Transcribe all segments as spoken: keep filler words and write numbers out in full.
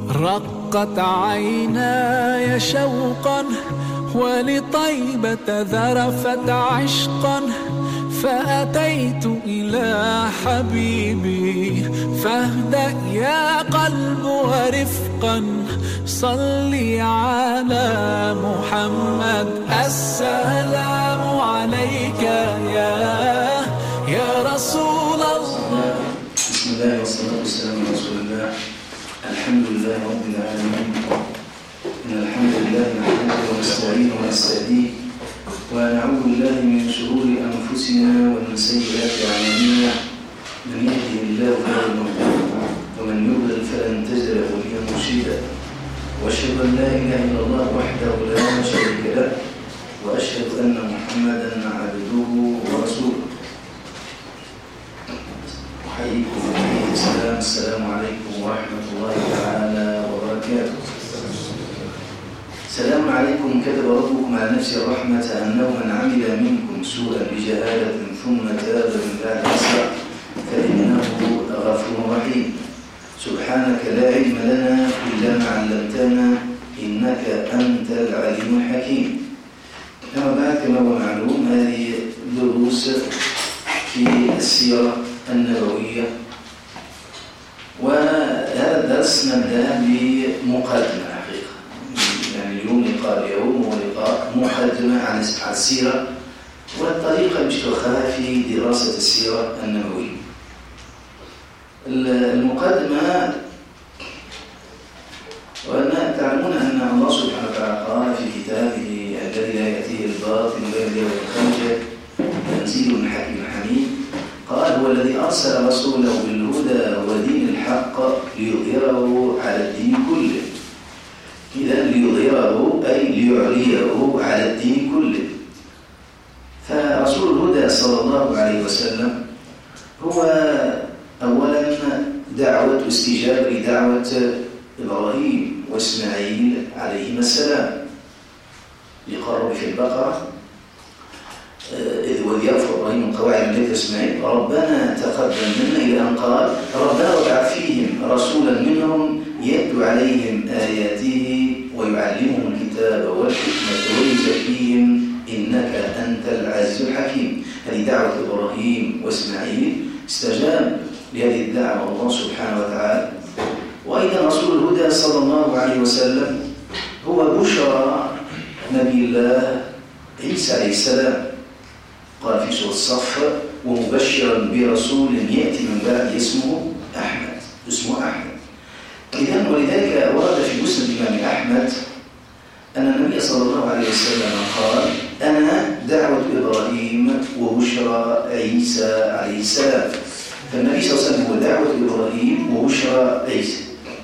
رقت عيناي شوقا ولطيبة ذرفت عشقا، فأتيت إلى حبيبي فاهدأ يا قلب ورفقا، صلي على محمد. السلام عليك يا يا رسول الله. بسم الله والصلاة والسلام على رسول الله. الحمد لله رب العالمين. إن الحمد لله نحمده ونستعينه ونستهديه ونعوذ بالله من شرور أنفسنا ومن سيئات أعمالنا. من يهده الله فهو المهتدي ومن يضلل فلن تجد له وليا مرشدا. وأشهد أن لا إله إلا الله وحده لا شريك له، وأشهد أن محمدا عبده ورسوله. أحييكم بتحية السلام. السلام عليكم ورحمة الله تعالى وبركاته. السلام عليكم. كتب ربكم على نفسه الرحمة أنه من عمل منكم سوءا بجهالة ثم تاب من بعد إصلاح فإنه غفور رحيم. سبحانك لا علم لنا إلا ما علمتنا إنك أنت العليم الحكيم. أما بعد، كما هو معلوم، هذه دروس في السيرة النبوية، وهذا الدرس نبدأ بمقدمة حقيقة. يعني اليوم لقاء اليوم هو لقاء مقدمة عن السيرة والطريقة اللي اشتغلها في دراسة السيرة النبوية. المقدمة، وأن تعلمون أن الله سبحانه وتعالى قال في كتابه الذي لا يأتيه الباطل من بين يديه وخلفه تنزيل من حكيم حميد، قال هو الذي أرسل رسوله بالهدى ودين الحق ليظهره على الدين كله. إذا ليظهره أي ليعليه على الدين كله. فرسول الهدى صلى الله عليه وسلم هو أولا دعوة استجابة لدعوة إبراهيم وإسماعيل عليهما السلام لقرب في البقرة إذ وإذ يرفع إبراهيم القواعد من بيت إسماعيل ربنا تقبل منا، إلى أن قال ربنا وابعث فيهم رسولا منهم يتلو عليهم آياته ويعلمهم الكتاب والحكمة ويزكيهم إنك أنت العزيز الحكيم. هذه دعوة إبراهيم وإسماعيل، استجاب لهذه الدعوة الله سبحانه وتعالى. وأيضا رسول الهدى صلى الله عليه وسلم هو بشرى نبي الله عيسى عليه السلام، قال في سورة الصف ومبشرا برسول يأتي من بعد اسمه أحمد اسمه أحمد. إذن ولذلك ورد في مسند الإمام أحمد أن النبي صلى الله عليه وسلم قال أنا دعوة إبراهيم وبشرى عيسى عليه السلام. فالنبي صلى الله عليه وسلم هو دعوة إبراهيم وبشرى عيسى.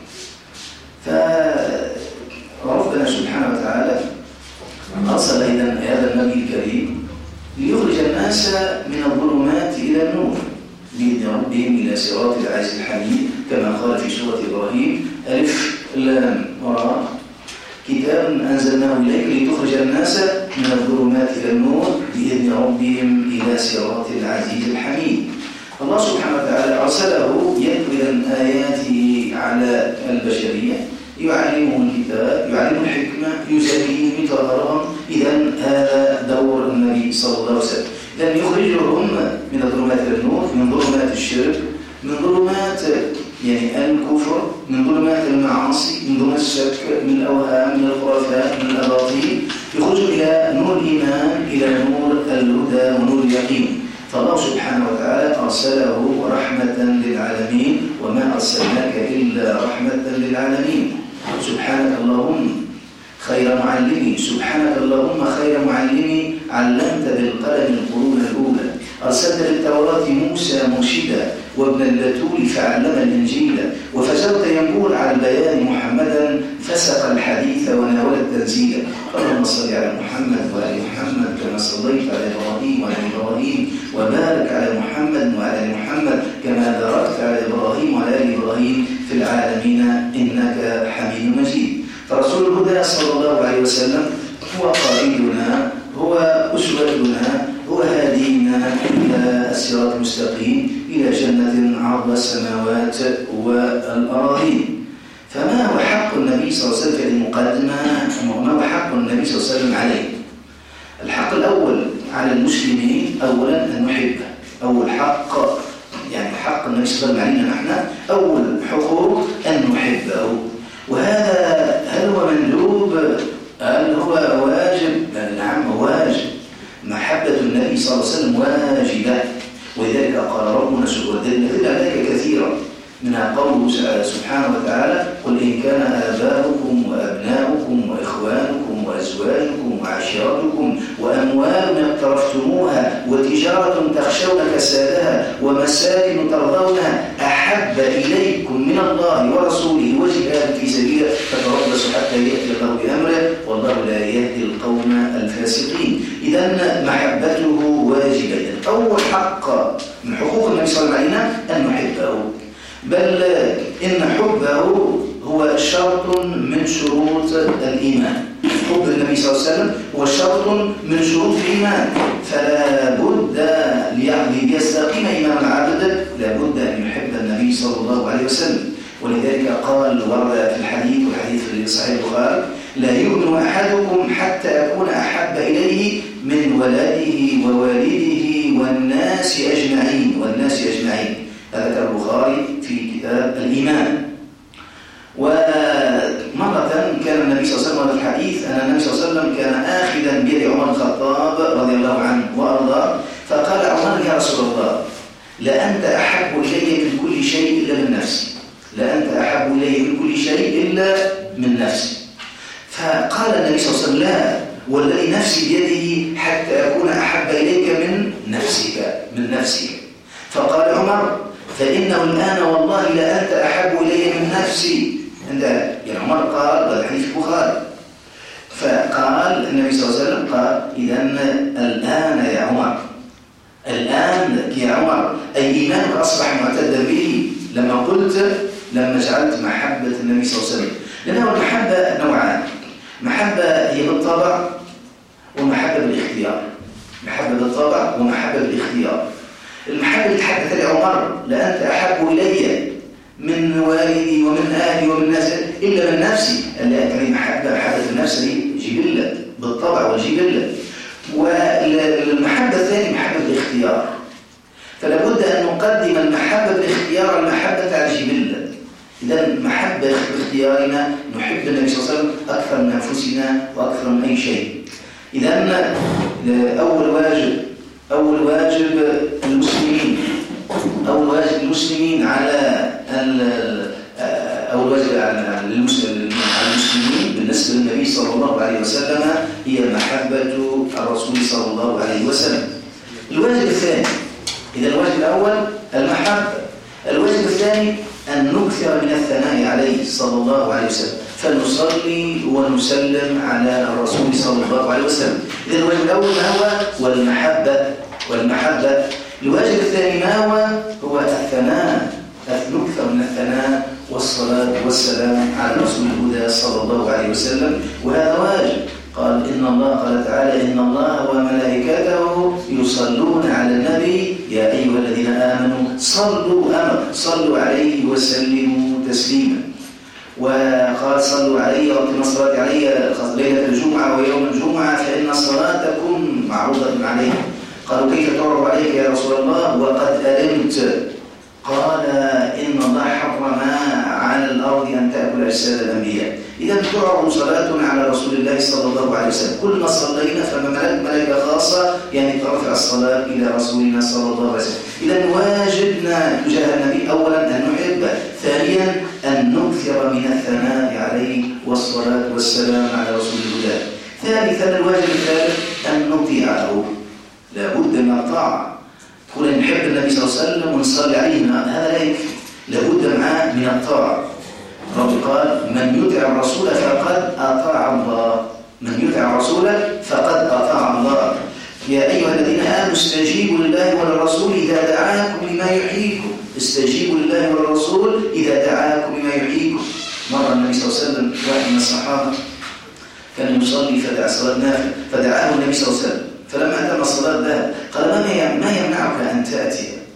فربنا سبحانه وتعالى أرسل إذن هذا النبي الكريم ليخرج الناس من الظلمات إلى النور بإذن ربهم إلى صراط العزيز الحميد، كما قال في سورة إبراهيم ألف لام را كتاب أنزلناه إليك لتخرج الناس من الظلمات إلى النور بإذن ربهم إلى صراط العزيز الحميد. الله سبحانه وتعالى أرسله يتلو آياته على البشرية، يعلمهم الكتاب، يعلمهم الحكمة، يزكيهم، يطهرهم. إذن هذا دور النبي صلى الله عليه وسلم. إذن يخرجهم من الظلمات إلى النور، من ظلمات الشرك، من ظلمات يعني الكفر، من ظلمات المعاصي، من ظلمات الشك، من الأوهام، من الخرافات، من الأباطيل، يخرج إلى نور الإيمان، إلى نور الهدى ونور اليقين. فالله سبحانه وتعالى أرسله رحمة للعالمين وما أرسلناك إلا رحمة للعالمين. سبحانك اللهم خير معلمي، سبحانك اللهم خير معلمي، علمت بالقلم القرون الأولى، أرسلت بالتوراة موسى مرشدا وابن البتول فعلم الإنجيل، وفجرت ينبوع على البيان محمدا فسق الحديث وناول التنزيل. اللهم صل على محمد وآل محمد كما صليت على إبراهيم وعلى إبراهيم، وبارك على محمد وعلى محمد كما باركت على إبراهيم وعلى آل إبراهيم في العالمين إنك حميد مجيد. فرسول الهدى صلى الله عليه وسلم هو قائدنا، هو أسوتنا، هو هادينا إلى الصراط إلى جنة عرض السماوات والأراضين. فما هو حق صلى الله عليه وسلم في المقدمة ما هو حق النبي صلى الله عليه وسلم عليه. الحق الأول على المسلمين أولا أن نحبه، أول حق يعني حق النبي صلى الله عليه وسلم علينا نحن، أول حقوق أن نحبه. وهذا هل هو مندوب؟ هل هو واجب؟ نعم واجب. محبة النبي صلى الله عليه وسلم واجبة، ولذلك قال ربنا سبحانه وتعالى ذلك كثيرا منها قوله سبحانه وتعالى: قل إن كان آباؤكم وأبناؤكم وإخوانكم وأزواجكم وعشيرتكم وأموال اقترفتموها وتجارة تخشون كسادها ومساكن ترضونها أحب إليكم من الله ورسوله وجهاد في سبيله فتربصوا حتى يأتي الله بأمره والله لا يهدي القوم الفاسقين. إذن محبته واجبة. أول حق من حقوق النبي صلى الله عليه وسلم أن نحبه، بل إن حبه هو شرط من شروط الإيمان. حب النبي صلى الله عليه وسلم هو شرط من شروط الإيمان، فلا بد ليستقيم إيمان العبد لا بد أن يحب النبي صلى الله عليه وسلم. ولذلك قال ورد في الحديث والحديث في صحيح البخاري: لا يؤمن أحدكم حتى يكون أحب إليه من ولده ووالده والناس أجمعين والناس أجمعين. هذا البخاري في كتاب الإيمان. ومرة كان النبي صلى الله عليه وسلم في الحديث أن النبي صلى الله عليه وسلم كان آخذا بيد عمر الخطاب رضي الله عنه وأرضاه، فقال عمر: يا رسول الله، لأنت أحب إلي من كل شيء إلا من نفسي، لأنت أحب إلي من كل شيء إلا من نفسي. فقال النبي صلى الله عليه وسلم: لا، والذي نفسي بيده حتى أكون أحب إليك من نفسك من نفسك. فقال عمر: فإنه الآن والله لا أنت أحب إلي من نفسي. عند يعني عمر قال هذا الحديث البخاري. فقال النبي صلى الله عليه وسلم قال: إذن الآن يا عمر، الآن يا عمر، أي إيمانك أصبح معتدا به لما قلت لما جعلت محبة النبي صلى الله عليه وسلم. لأنه المحبة نوعان: محبة هي بالطبع ومحبة بالاختيار. محبة بالطبع ومحبة بالاختيار. المحبة اللي تحدث لي عمر: لأنت أحب إلي من والدي ومن أهلي ومن الناس إلا من نفسي. لأن محبة محبة النفس دي جبلة بالطبع والجبلة. والمحبة الثانية محبة الاختيار، فلا بد أن نقدم المحبة بالاختيار المحبة على الجبلة. إذا المحبة باختيارنا نحب النبي صلى الله عليه وسلم أكثر من أنفسنا وأكثر من أي شيء. إذا أول واجب أول واجب المسلمين أول واجب المسلمين على أول واجب على المسلمين بالنسبة للنبي صلى الله عليه وسلم هي محبة الرسول صلى الله عليه وسلم. الواجب الثاني، إذا الواجب الأول المحبة، الواجب الثاني أن نكثر من الثناء عليه صلى الله عليه وسلم، فنصلي ونسلم على الرسول صلى الله عليه وسلم. إذا الواجب الأول ما هو؟ والمحبة والمحبة. الواجب الثاني ما هو؟ هو الثناء، نكثر من الثناء والصلاة والسلام على رسول الهدى صلى الله عليه وسلم، وهذا واجب. قال إن الله قال تعالى: إن الله وملائكته يصلون على النبي يا أيها الذين آمنوا صلوا أمر صلوا عليه وسلموا تسليما. وقال: صلوا علي وأقيموا الصلاة علي ليلة الجمعة ويوم الجمعة فإن صلاتكم معروضة عليه. قالوا: كيف تعرض عليك يا رسول الله وقد ألمت؟ قال: إن الله حرم على الأرض أن تأكل أجساد الأنبياء. إذا تعرض صلاتنا على رسول الله صلى الله عليه وسلم. كل ما صلينا فما ملائكة خاصة يعني ترفع الصلاة إلى رسولنا صلى الله عليه وسلم. إذا واجبنا تجاه النبي أولا أن نحبه، ثانيا أن نكثر من الثناء عليه والصلاة والسلام على رسول الله، ثالثا الواجب الثالث أن نطيعه، لا بد من الطاعة. تقول أن نحب النبي صلى الله عليه وسلم ونصلي عليه، هذا لا يكفي، لا بد معاه من الطاعة. رب قال: من يطع الرسول فقد أطاع الله، من يطع الرسول فقد أطاع الله. يا أيها الذين آمنوا استجيبوا لله وللرسول إذا دعاكم لما يحييكم، استجيبوا لله وللرسول إذا دعاكم لما يحييكم. مر النبي صلى الله عليه وسلم واحد من الصحابة كان يصلي فدعا صلاة نافلة، فدعاه النبي صلى الله عليه وسلم، فلما أتم الصلاة ذهب. قال: ما يمنعك أن تأتي؟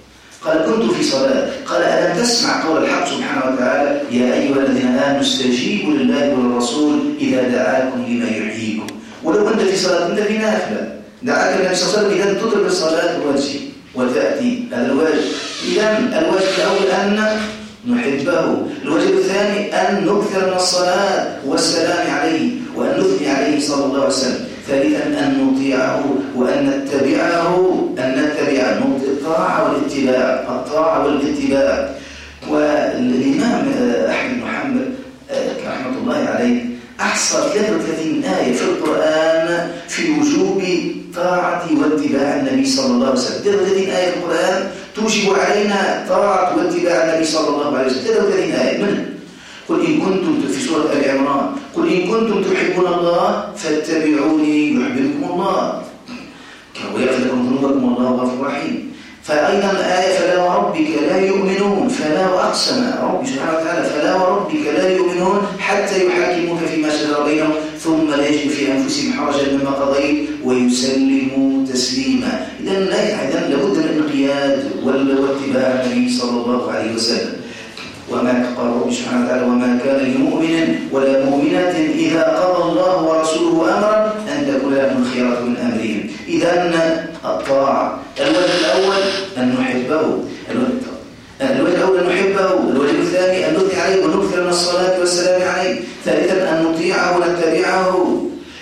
قال كنت في صلاة. قال ألم تسمع قول الحق سبحانه وتعالى يا أيها الذين آمنوا استجيبوا لله وللرسول إذا دعاكم لما يحييكم. ولو كنت في صلاة كنت في نافلة دعاك النبي صلى الله عليه وسلم إذا تترك الصلاة وتجي وتأتي. هذا الواجب. إذا الواجب الأول أن نحبه، الواجب الثاني أن نكثر من الصلاة والسلام عليه وأن نثني عليه صلى الله عليه وسلم. ثالثا أن نطيعه وأن نتبعه، أن نتبع الطاعة والاتباع، الطاعة والاتباع. والإمام أحمد بن حنبل رحمة الله عليه أحصى ثلاثة وثلاثين آية في القرآن في وجوب طاعة واتباع النبي صلى الله عليه وسلم. ثلاثة وثلاثين آية في القرآن توجب علينا طاعة واتباع النبي صلى الله عليه وسلم. ثلاثة وثلاثين آية منها قل إن كنتم في سورة آل عمران قل إن كنتم تحبون الله فاتبعوني يحببكم الله ويغفر لكم ذنوبكم والله غفور رحيم. فأيضا الآية فلا وربك لا يؤمنون، فلا وأقسم ربي سبحانه وتعالى فلا وربك لا يؤمنون حتى يحاكموك فيما شجر بينهم ثم لا يجدوا في أنفسهم حرجا مما قضيت ويسلموا تسليما. إذا إذا لابد من الانقياد واتباع النبي صلى الله عليه وسلم. وما قال ربي سبحانه وتعالى وما كان لمؤمن ولا مؤمنة إذا قضى الله ورسوله أمرا أن تكون لهم الخيرة من أمرهم. إذا الطاعة الوجه الأول أن نحبه، الوجه الأول أن نحبه، الوجه الثاني أن نثني عليه ونكثر من الصلاة والسلام عليه، ثالثا أن نطيعه ونتبعه،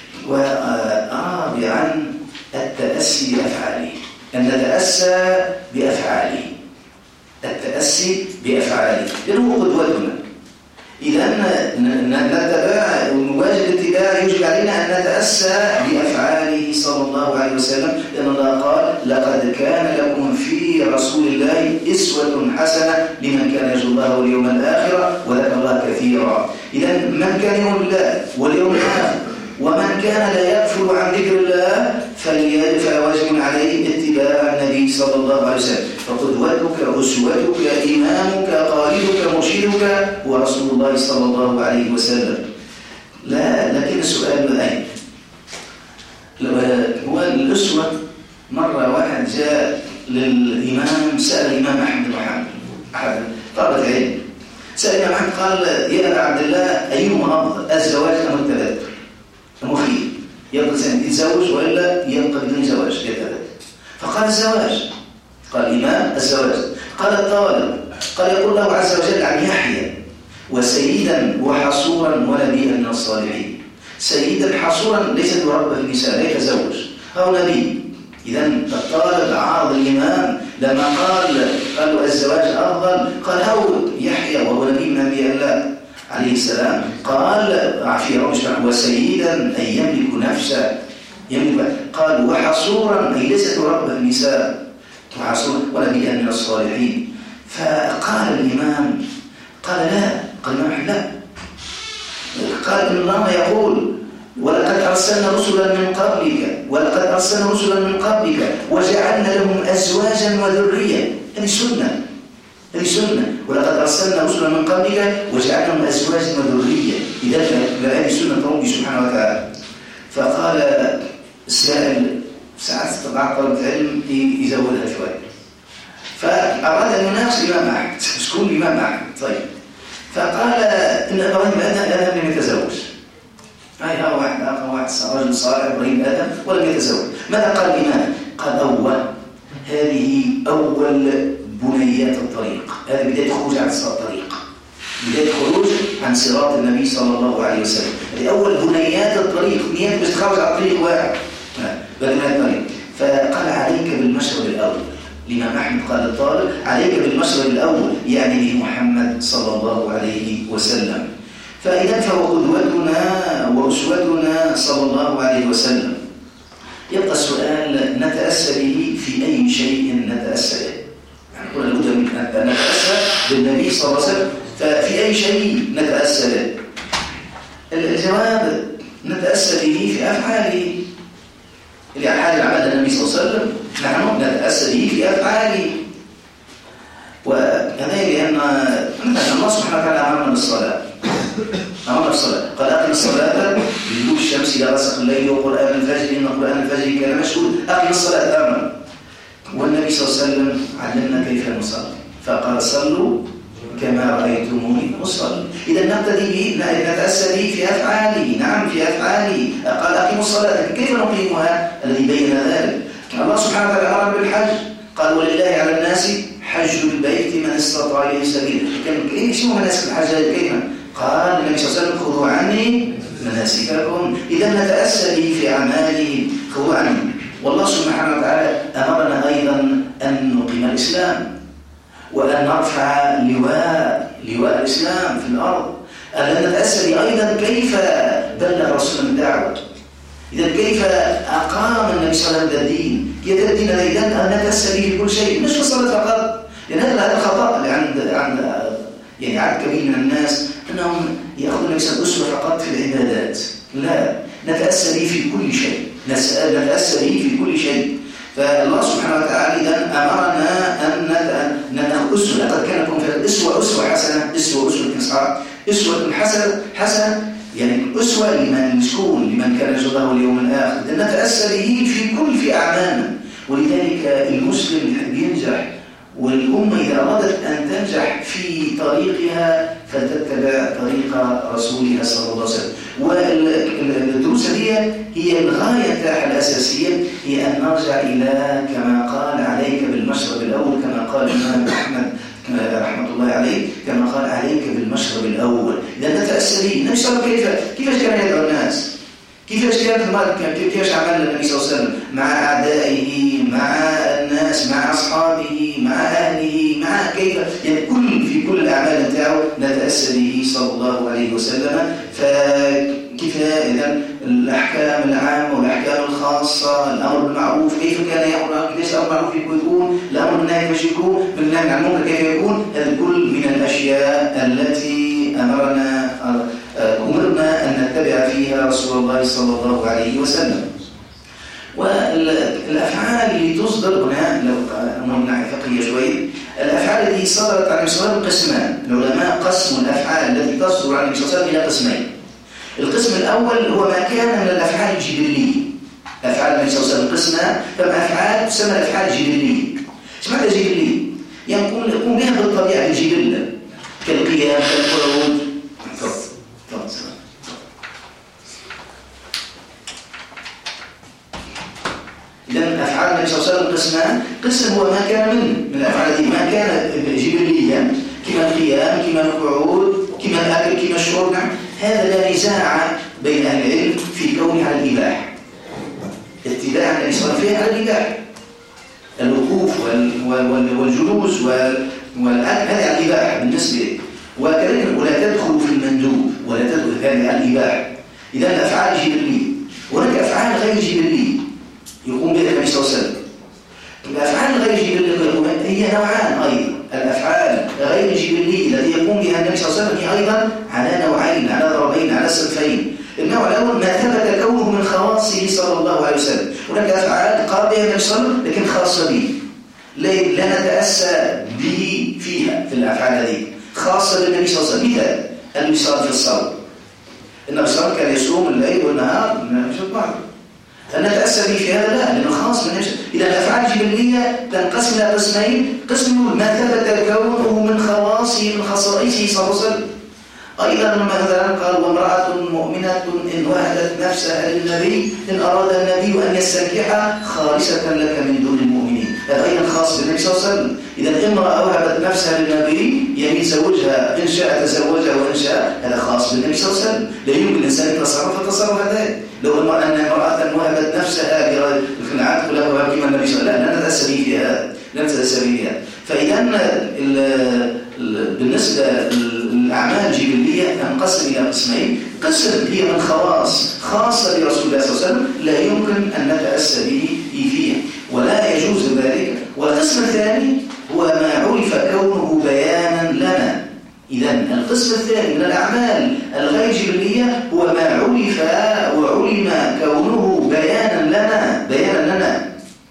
ورابعا التأسي بأفعاله، أن نتأسى بأفعاله، التأسي بأفعاله لأنه قدوتنا. إذا نتبع واجب الاتباع يجب علينا أن نتأسى بأفعاله صلى الله عليه وسلم، لأن الله قال لقد كان لكم في رسول الله أسوة حسنة لمن كان يرجو الله واليوم الآخر وذكر الله كثيرا. إذا من كان يؤمن بالله واليوم الآخر ومن كان لا يغفل عن ذكر الله فواجب عليه اتباع النبي صلى الله عليه وسلم. فقدوتك أسوتك إمامك قائدك مرشدك هو رسول الله صلى الله عليه وسلم. لا لكن السؤال أين؟ هو الأسوة. مرة واحد جاء للإمام سأل الإمام أحمد بن حنبل أحد طلبة علم، سأل الإمام أحمد قال يا أبا عبد الله أيهما أفضل الزواج أم التبتل؟ مخير يبقى الإنسان يتزوج وإلا يبقى بدون زواج يتبتل. فقال الزواج. قال الإمام الزواج. قال الطالب قال يقول الله عز وجل عن يحيى وسيدا وحصورا ونبيا من الصالحين. سيدا حصورا ليس يربى في النساء لا يتزوج أو نبي. إذا الطالب عارض الإمام لما قال قالوا الزواج أفضل قال هو يحيى وهو نبي من أنبياء الله عليه السلام قال في رجل وسيدا أي يملك نفسه يملك. قال وحصورا أي ليس تربى النساء وحصورا ونبيا من الصالحين. فقال الإمام قال لا قال الإمام لا قال إن الله يقول ولقد أرسلنا رسلا من قبلك ولقد أرسلنا رسلا من قبلك وجعلنا لهم أزواجا وذرية. هذه سنة هذه سنة ولقد أرسلنا رسلا من قبلك وجعلنا لهم أزواجا وذرية. إذا هذه سنة ربي سبحانه وتعالى. فقال السائل ساعات استطاع طلبة العلم يزودها شوية فأراد أن يناقش الإمام أحمد شكون الإمام أحمد. طيب فقال إن إبراهيم آدم لم يتزوج. هاي ها واحد آخر واحد رجل صالح إبراهيم آدم ولم يتزوج. ماذا قال الإمام؟ قال أول هذه أول بنيات الطريق، هذه بداية خروج عن صراط الطريق، بداية خروج عن صراط النبي صلى الله عليه وسلم. هذه أول بنيات الطريق، بنيات مش تخرج على الطريق واحد بنيات الطريق. فقال عليك بالمشرب الأول. الإمام أحمد قال الطالب عليك بالمشرب الأول يعني به محمد صلى الله عليه وسلم. فإذا فهو قدوتنا وأسوتنا صلى الله عليه وسلم. يبقى السؤال نتأسى به في أي شيء نتأسى به؟ يعني قلنا لابد من أن نتأسى بالنبي صلى الله عليه وسلم. ففي أي شيء نتأسى به؟ الجواب نتأسى به في أفعاله. الأفعال عملها النبي صلى الله عليه وسلم نحن نتأسى به في أفعاله. وهذا لأن الله سبحانه وتعالى أمرنا بالصلاة أمرنا بالصلاة قال أقم الصلاة لدلوك الشمس إلى غسق الليل وقرآن الفجر إن قرآن الفجر كان مشهود. أقم الصلاة أمر. والنبي صلى الله عليه وسلم علمنا كيف نصلي فقال صلوا كما رأيتموني أصلي. إذا نقتدي به نتأسى به في أفعاله. نعم في أفعاله قال أقيموا الصلاة، كيف نقيمها؟ الذي بين ذلك الله سبحانه وتعالى أمر بالحج قال ولله على الناس حج البيت من استطاع إليه سبيلا. كان إيش هو مناسك الحج هذه الكلمة؟ قال النبي صلى الله عليه وسلم خذوا عني مناسككم. إذا نتأسى به في أعماله خذوا عني. والله سبحانه وتعالى أمرنا أيضا أن نقيم الإسلام وأن نرفع لواء لواء الإسلام في الأرض. أن نتأسى به أيضا كيف بلغ رسول الدعوة. إذا كيف أقام النبي صلى الله عليه وسلم الدين. كيف الدين إذا أن نتأسى به في كل شيء مش في الصلاة فقط. لأن هذا الخطأ اللي عند عند يعني عدد كبير من الناس أنهم يأخذون النبي صلى الله عليه وسلم فقط في العبادات. لا، نتأسى به في كل شيء. نتأسى به في كل شيء. فالله سبحانه وتعالى إذا أمرنا أن نأخذ أسوة. لقد كان لكم في الأسوة أسوة حسنة. أسوة أسوة كنصار أسوة حسنة حسنة يعني أسوة لمن يسكون لمن كان يرجو الله اليوم الآخر. نتأسى به في كل في أعمالنا. ولذلك المسلم يحب ينجح، والأمة إذا أرادت أن تنجح في طريقها فتتبع طريق رسولها صلى الله عليه وسلم. والدروس دي هي الغاية تاعها الأساسية هي أن نرجع إلى كما قال عليك بالمشرب الأول، كما قال الإمام أحمد رحمة الله عليه، كما قال عليك بالمشرب الأول. إذا نتأسى به. النبي صلى الله عليه وسلم كيف كيفاش كان يدعو الناس؟ كيفاش كانت كيفاش عمل النبي صلى الله عليه وسلم مع أعدائه، مع الناس، مع أصحابه، مع أهله، مع كيف يعني كل في كل الأعمال نتاعو نتأسى به صلى الله عليه وسلم. فكيف إذا الأحكام العامة والأحكام الخاصة، الأمر بالمعروف كيف كان يأمر، كيف الأمر بالمعروف يكون، الأمر بالنهي كيف يكون، بالنهي عن المنكر كيف يكون. هذا كل من الأشياء التي أمرنا أمرنا أن نتبع فيها رسول الله صلى الله عليه وسلم. والأفعال اللي تصدر هنا لو من ناحية فقهية شوي، الأفعال التي صدرت عن النبي صلى الله عليه وسلم قسمان. العلماء قسموا الأفعال التي تصدر عن النبي صلى الله عليه وسلم إلى قسمين. القسم الأول هو ما كان من الأفعال الجبلية. أفعال النبي صلى الله عليه وسلم قسمان، فما أفعال تسمى الأفعال الجبلية. ايش معنى جبلية؟ يقوم يقوم بها بالطبيعة الجبلة كالقيام كالقعود. إذن أفعال النبي صلى الله عليه وسلم قسمان. قسم هو ما كان من من الأفعال دي ما كان جبليا كما القيام كما القعود كما الأكل كما الشرب. هذا لا نزاع بين أهل العلم في كونه على الإباحة. اتباع النبي صلى الله عليه وسلم على الإباحة. الوقوف والجلوس والأكل هذا على الإباحة بالنسبة له. وكذلك ولا تدخل في المندوب ولا تدخل هذه على الإباحة. إذن الأفعال جبلية. وهناك أفعال غير جبلية يقوم بها النبي صلى الله عليه وسلم. الأفعال غير جبلية هي نوعان أيضا. الأفعال غير الجبلية التي يقوم بها النبي صلى الله عليه وسلم هي أيضا على نوعين، على ضربين، على صنفين. النوع الأول ما ثبت كونه من خواصه صلى الله عليه وسلم. هناك أفعال قام بها النبي صلى الله عليه وسلم لكن خاصة به، لا نتأسى به فيها. في الأفعال هذه خاصة بالنبي صلى الله عليه وسلم. مثال النبي صلى الله عليه وسلم في الصوم. النبي صلى الله عليه وسلم كان يصوم الليل والنهار من بعض. أن نتأسى به في هذا لا، لأنه خاص بالنبي. إذا الأفعال الجبلية تنقسم إلى قسمين. قسم ما ثبت كونه من خواصه من خصائصه صلى الله عليه وسلم. أيضا مثلا قال وامرأة مؤمنة إن وهبت نفسها للنبي إن أراد النبي أن يستنكحها خالصة لك من دون المؤمنين. هذا أيضا خاص بالنبي صلى الله عليه وسلم. إذا امرأة وهبت نفسها للنبي يمين زوجها إن شاء تزوجها وإن شاء، هذا خاص بالنبي صلى الله عليه وسلم. لا يمكن الإنسان يتصرف التصرف هذا. لو أن امرأة وهبت نفسها بالخنعات كلها وهب كما النبي صلى الله عليه وسلم لا نتأسى به فيها، لا نتأسى به فيها. فإذا بالنسبة للأعمال الجبلية تنقسم إلى قسمين. قسم هي من خواص خاصة برسول الله صلى الله عليه وسلم لا يمكن أن نتأسى به فيها ولا يجوز ذلك. والقسم الثاني هو ما عرف كونه بيانا لنا. إذن القسم الثاني من الأعمال الغير جبلية هو ما عرف وعلم كونه بيانا لنا بيانا لنا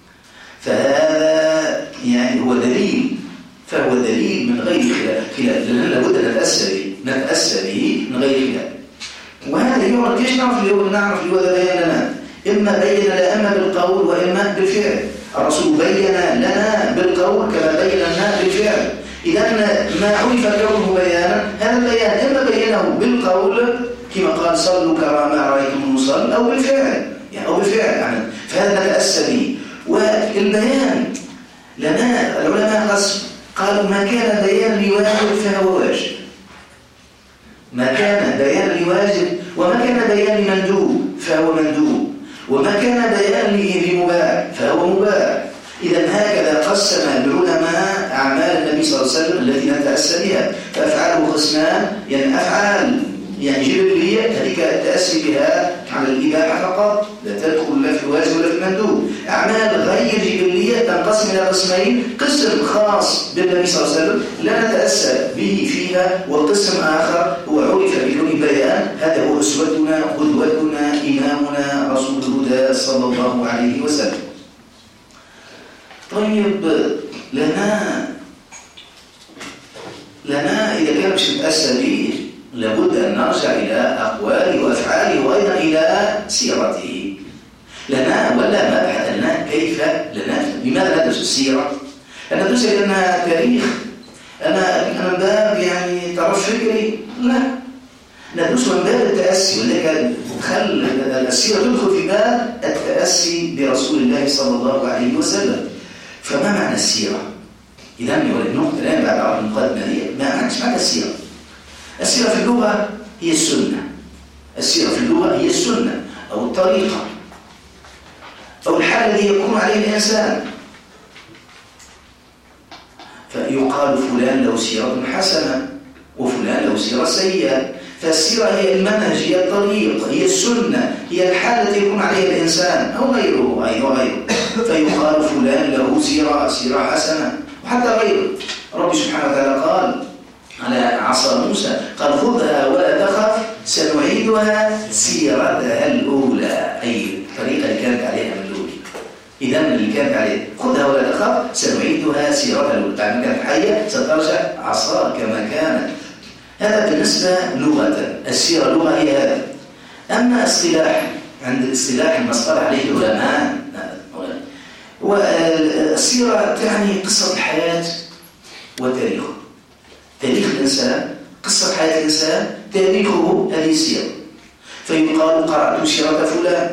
فهذا يعني هو دليل فهو دليل من غير خلاف، لأن لابد أن نتأسى به نتأسى به من غير خلاف. وهذا يعرف كيف نعرف اليوم نعرف اليوم بيان لنا إما بين لا إما بالقول وإما بالفعل. الرسول بين لنا بالقول كما بين لنا بالفعل. إذا ما عرف كونه بيانا، هذا البيان إما بينه بالقول كما قال صلوا كما رأيتم نصلي، أو بالفعل يعني أو بالفعل يعني، فهذا نتأسى به. والبيان لنا العلماء قسم، قالوا ما كان بيان لواجب فهو واجب، ما كان بيان لواجب، وما كان بيان لمندوب فهو مندوب، وما كان بيان لمباح فهو مباح. إذا هكذا قسم العلماء أعمال النبي صلى الله عليه وسلم التي نتأسى بها. فأفعاله قسمان، يعني أفعال يعني جبلية هذيك التأسي بها على الإباحة فقط، لا تدخل لا في الواجب ولا في المندوب. أعمال غير جبلية تنقسم إلى قسمين، قسم خاص بالنبي صلى الله عليه وسلم لا نتأسى به فيها، وقسم آخر هو عرف بدون بيان، هذا هو أسوتنا قدوتنا إمامنا رسول الهدى صلى الله عليه وسلم. طيب لنا لنا إذا كان مش نتأسى به لابد أن نرجع إلى أقواله وأفعاله وأيضا إلى سيرته. لنا ولا ما بحث لنا كيف لنا، لماذا ندرس السيرة؟ أنا ندرس لأنها تاريخ، أنا من باب يعني طرف فكري؟ لا، ندرس من باب التأسي، ولذلك خل السيرة تدخل في باب التأسي برسول الله صلى الله عليه وسلم. فما معنى السيرة؟ إذا نقول النقطة الآن بعد عرض المقدمة دي، ما معنى معنى السيرة؟ السيرة في اللغة هي السنة، السيرة في اللغة هي السنة أو الطريقة أو الحال الذي يكون عليه الإنسان. فيقال فلان له سيرة حسنة وفلان له سيرة سيئة. فالسيرة هي المنهج، هي الطريق، هي السنة، هي الحال التي يكون عليه الإنسان أو غيره أي وغيره. فيقال فلان له سيرة سيرة حسنة، وحتى غيره. رب سبحانه وتعالى قال على عصا موسى قال خذها ولا تخف سنعيدها سيرتها الأولى، أي الطريقة اللي كانت عليها من الأولى. إذا اللي كانت عليه خذها ولا تخف سنعيدها سيرتها الأولى، بعد ما كانت حية سترجع عصا كما كانت. هذا بالنسبة لغة، السيرة لغة هي هذا. أما اصطلاح، عند الاصطلاح المصطلح عليه العلماء، والسيرة تعني قصة الحياة وتاريخه، تاريخ الإنسان، قصة حياة الإنسان، تاريخه، هذه السيرة. فيقال قرأت سيرة فلان.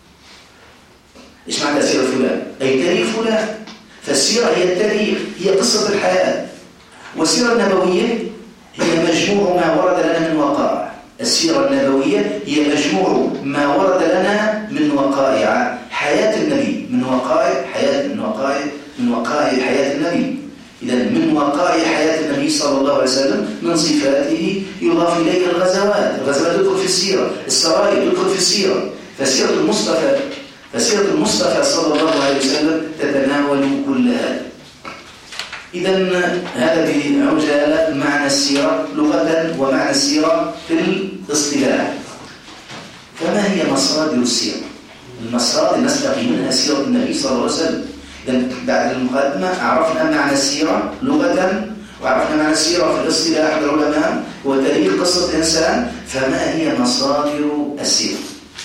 إيش معنى سيرة فلان؟ أي تاريخ فلان. فالسيرة هي التاريخ، هي قصة الحياة. والسيرة النبوية هي مجموع ما ورد لنا من وقائع. السيرة النبوية هي مجموع ما ورد لنا من وقائع حياة النبي، من وقائع حياة من وقائع من وقائع حياة النبي. إذا من وقائع حياة النبي صلى الله عليه وسلم من صفاته يضاف إليه الغزوات، الغزوات تدخل في السيرة، السرايا تدخل في السيرة. فسيرة المصطفى فسيرة المصطفى صلى الله عليه وسلم تتناول كل هذا. إذا هذا بعجالة معنى السيرة لغة ومعنى السيرة في الاصطلاح. فما هي مصادر السيرة؟ المصادر نستقي منها سيرة النبي صلى الله عليه وسلم. إذا بعد المقدمة عرفنا معنى السيرة لغة، وعرفنا معنى السيرة في الاصطلاح العلماء وتاريخ قصة الإنسان. فما هي مصادر السيرة؟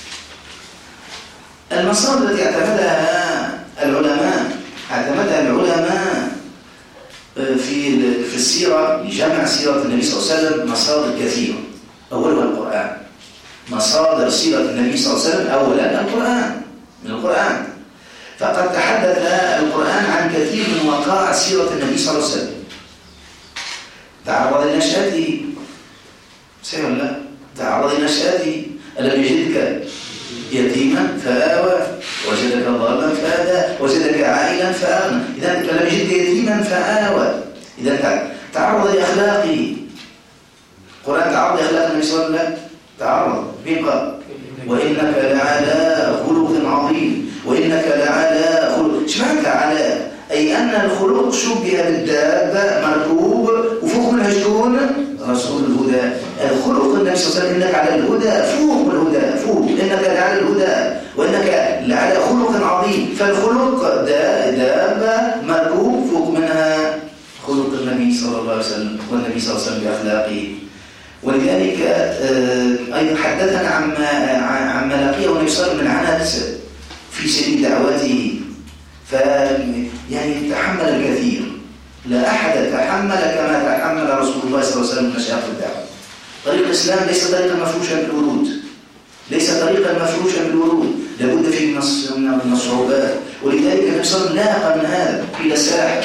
المصادر التي اعتمدها العلماء اعتمدها العلماء في في السيرة لجمع سيرة النبي صلى الله عليه وسلم مصادر كثيرة. أولها القرآن. مصادر سيرة النبي صلى الله عليه وسلم أولا القرآن، من القرآن. فقد تحدث القرآن عن كثير من وقائع سيرة النبي صلى الله عليه وسلم. تعرض لنشأته، صحيح ولا لا؟ تعرض لنشأته. ألم يجدك يتيما فآوى وجدك ضالا فهدى وجدك عائلا فأغنى. إذا لم يجدك يتيما فآوى. إذا تعرض لأخلاقه. القرآن تعرض لأخلاق النبي صلى الله عليه وسلم، تعرض بقى وإنك لعلى خلق عظيم، وإنك لعلى خلق. ايش معنى على؟ أي أن الخلق شبه بالدابة مركوب وفوق منها شكون؟ رسول الهدى. الخلق النبي صلى الله عليه وسلم إنك على الهدى، فوق الهدى، فوق إنك لعلى الهدى وإنك لعلى خلق عظيم. فالخلق دابة مركوب فوق منها خلق النبي صلى الله عليه وسلم، والنبي صلى الله عليه وسلم بأخلاقه. ولذلك أيضا حدثنا عما عما لقيه النبي صلى الله عليه وسلم من عنت في سبيل دعوته. فكان صلى الله عليه وسلم مشاق الدعوة. طريق الإسلام ليس طريقا مفروشا بالورود، ليس طريقا مفروشا بالورود، لابد فيه من الصعوبات. ولذلك النبي صلى الله عليه وسلم لاقى من هذا قيل ساحر،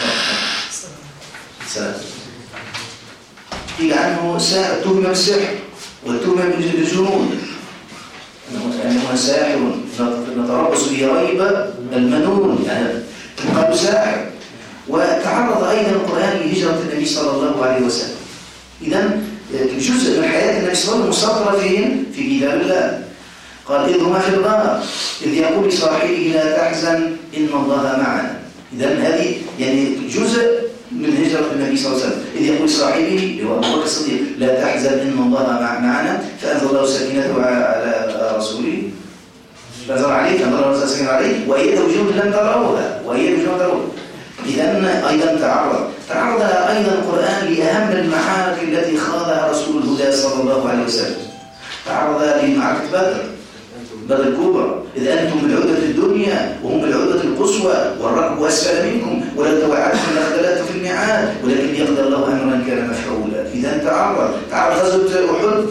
قيل عنه ساحر، تهم بالسحر وتهم بالجنون، أنه ساحر نتربص به ريب المنون، يعني قالوا ساحر. وتعرض أيضا القرآن لهجرة النبي صلى الله عليه وسلم. إذن جزء من حياة النبي صلى الله عليه وسلم مسطرة فين؟ في كتاب الله. قال إذ هما في الغار إذ يقول لصاحبه لا تحزن إن الله معنا. إذن هذه يعني جزء من هجرة النبي صلى الله عليه وسلم. إذ يقول لصاحبه هو أبو بكر الصديق لا تحزن إن الله معنا، فأنزل الله سكينته على رسوله فأنزل عليه فأنزل الله سكينته عليه وأيده بجنود لم تروها وأيده بجنود تروها. إذن أيضا تعرض تعرض أيضا القرآن لأهم المعارك التي خاضها رسول الله صلى الله عليه وسلم. تعرض لمعركة بدر، بدر الكبرى، إذ أنتم بالعدة الدنيا وهم بالعدة القصوى والركب أسفل منكم ولو توعدتم لاختلفتم في الميعاد ولكن يقضي الله أمرا كان مفعولا. إذا تعرض تعرض غزوة أحد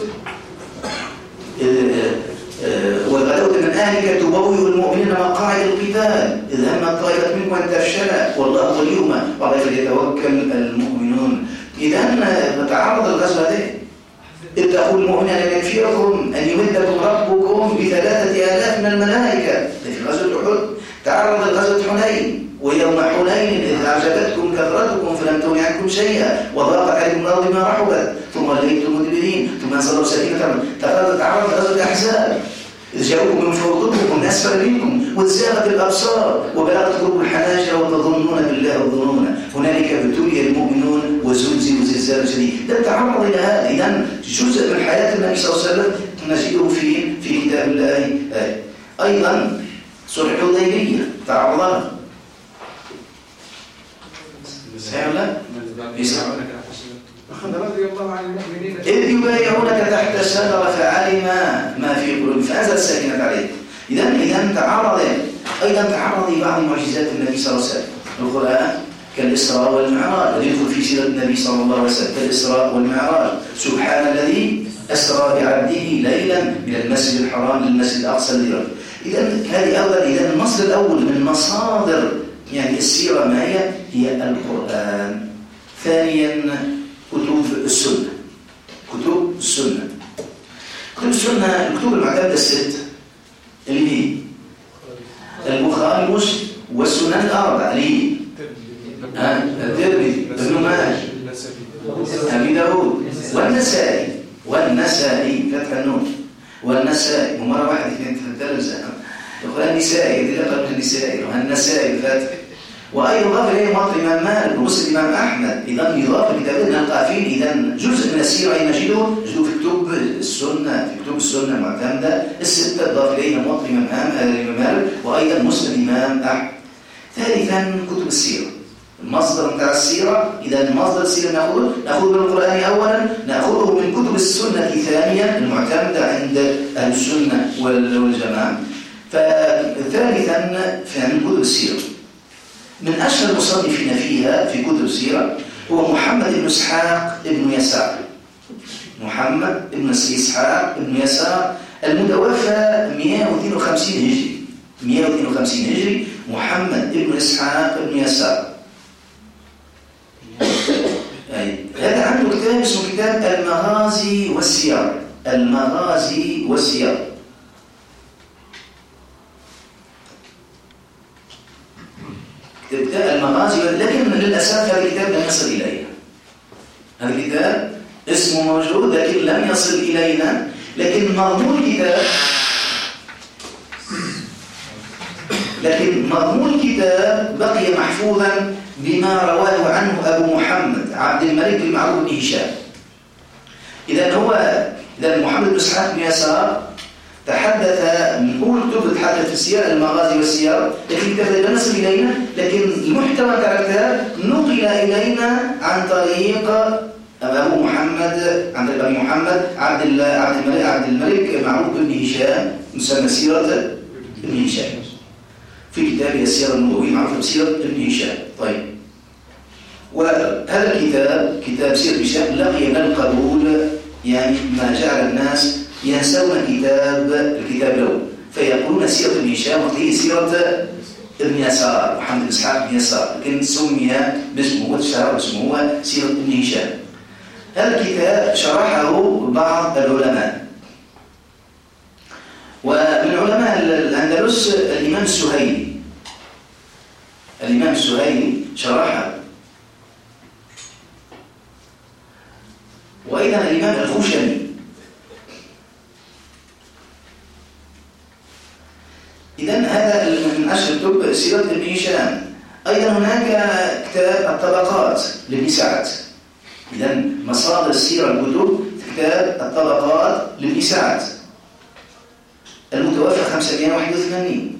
والغدوة من أهلك تبوئ المؤمنين مقاعد القتال إذ هم الطائفة منكم أن تفشل والله وليهما فليتوكل المؤمنون. إذا تعرض الغزوة دي إذ تقول المؤمن أن يكفيكم أن يمدكم ربكم بثلاثة آلاف من الملائكة في غزوة أحد. تعرض الغزوة حنين ويوم حنين إذ أعجبتكم كثرتكم فلم تغن عنكم شيئا وضاقت عليكم الأرض بما رحبت ثم وليتم مدبرين ثم أنزل الله سكينته. تعرض غزوة الأحزاب إذ جاءوكم من فوقكم ومن أسفل منكم وزاغت الأبصار وبلغت قلوب الحناجر وتظنون بالله الظنون هنالك ابتلي المؤمنون وزلزلوا زلزالا شديدا. ده تعرض إلى هذا. إذن جزء من حياة النبي صلى الله عليه وسلم نجده في في كتاب الله. أيضا صلح الحديبية تعرض لها. صحيح ولا؟ رضي الله عن المؤمنين إذ يبايعونك تحت الشجرة فعلم ما في قلوبهم فأنزل السكينة عليك. إذا إذا تعرض أيضا تعرض لبعض معجزات النبي صلى الله عليه وسلم القرآن كالإسراء والمعراج يدخل في سيرة النبي صلى الله عليه وسلم كالإسراء والمعراج. سبحان الذي أسرى بعبده ليلا من المسجد الحرام للمسجد الأقصى الذي. إذا هذه أولا إذا المصدر الأول من مصادر يعني السيرة ما هي هي القرآن. ثانيا كتب السنة كتب السنة كتب السنة الكتب المعتمدة الست اللي هي البخاري ومسلم والسنن الأربعة اللي هي الترمذي ابن ماجه أبي داود والنسائي والنسائي فتح النون والنسائي ومرة واحدة كانت في التلفزة يقول النسائي اللي لقب النسائي والنسائي فتح. وأيضا ضاف إليه موطئ الإمام مالك ومسلم الإمام أحمد. إذا يضاف لكتابين نلقى فيه إذا جزء من السيرة نجده نجده في كتب السنة في كتب السنة المعتمدة الستة ضاف إليها موطئ الإمام مالك وأيضا مسلم الإمام أحمد. ثالثا كتب السيرة المصدر بتاع السيرة. إذا مصدر السيرة نأخذ نأخذ من القرآن أولا نأخذه من كتب السنة ثانيا المعتمدة عند أهل السنة والجماعة. فثالثا من كتب السيرة. من أشهر المصنفين فيها في كتب السيرة هو محمد بن إسحاق بن يسار محمد بن إسحاق بن يسار المتوفى مئة واثنين وخمسين هجري مئة واثنين وخمسين هجري محمد بن إسحاق بن يسار. هذا عنده كتاب اسمه كتاب المغازي والسير المغازي والسير. كتاب المغازي لكن للأسف هذا الكتاب لم يصل إلينا. هذا الكتاب اسمه موجود لكن لم يصل إلينا. لكن مضمون الكتاب لكن مضمون الكتاب بقي محفوظا بما رواه عنه أبو محمد عبد الملك المعروف بن هشام. إذا هو إذا محمد بن إسحاق بن يسار تحدث من أول كتب تحدث في السير المغازي والسير لكن الكتاب لم يصل إلينا. لكن المحتوى تاع الكتاب نقل إلينا عن طريق أبو محمد عن طريق أبي محمد عبد الله عبد الملك عبد الملك معروف بن هشام مسمى سيرة ابن هشام في كتابه السيرة النبوية معروف بسيرة ابن هشام. طيب وهذا الكتاب كتاب سيرة هشام لقي من القبول، يعني ما جعل الناس ينسون كتاب الكتاب له فيقولون سيرة ابن هشام وهي سيرة ابن يسار، محمد بن إسحاق بن يسار، لكن سمي باسمه وتشهر باسمه هو سيرة ابن هشام. هذا الكتاب شرحه بعض العلماء، ومن علماء الأندلس الإمام السهيلي. الإمام السهيلي شرحه، وأيضا الإمام الخشني. إذن هذا من أشهر كتب سيرة ابن هشام. أيضا هناك كتاب الطبقات لابن سعد. إذن مصادر السيرة الكتب كتاب الطبقات لابن سعد المتوفى خمسمائة وواحد وثمانين.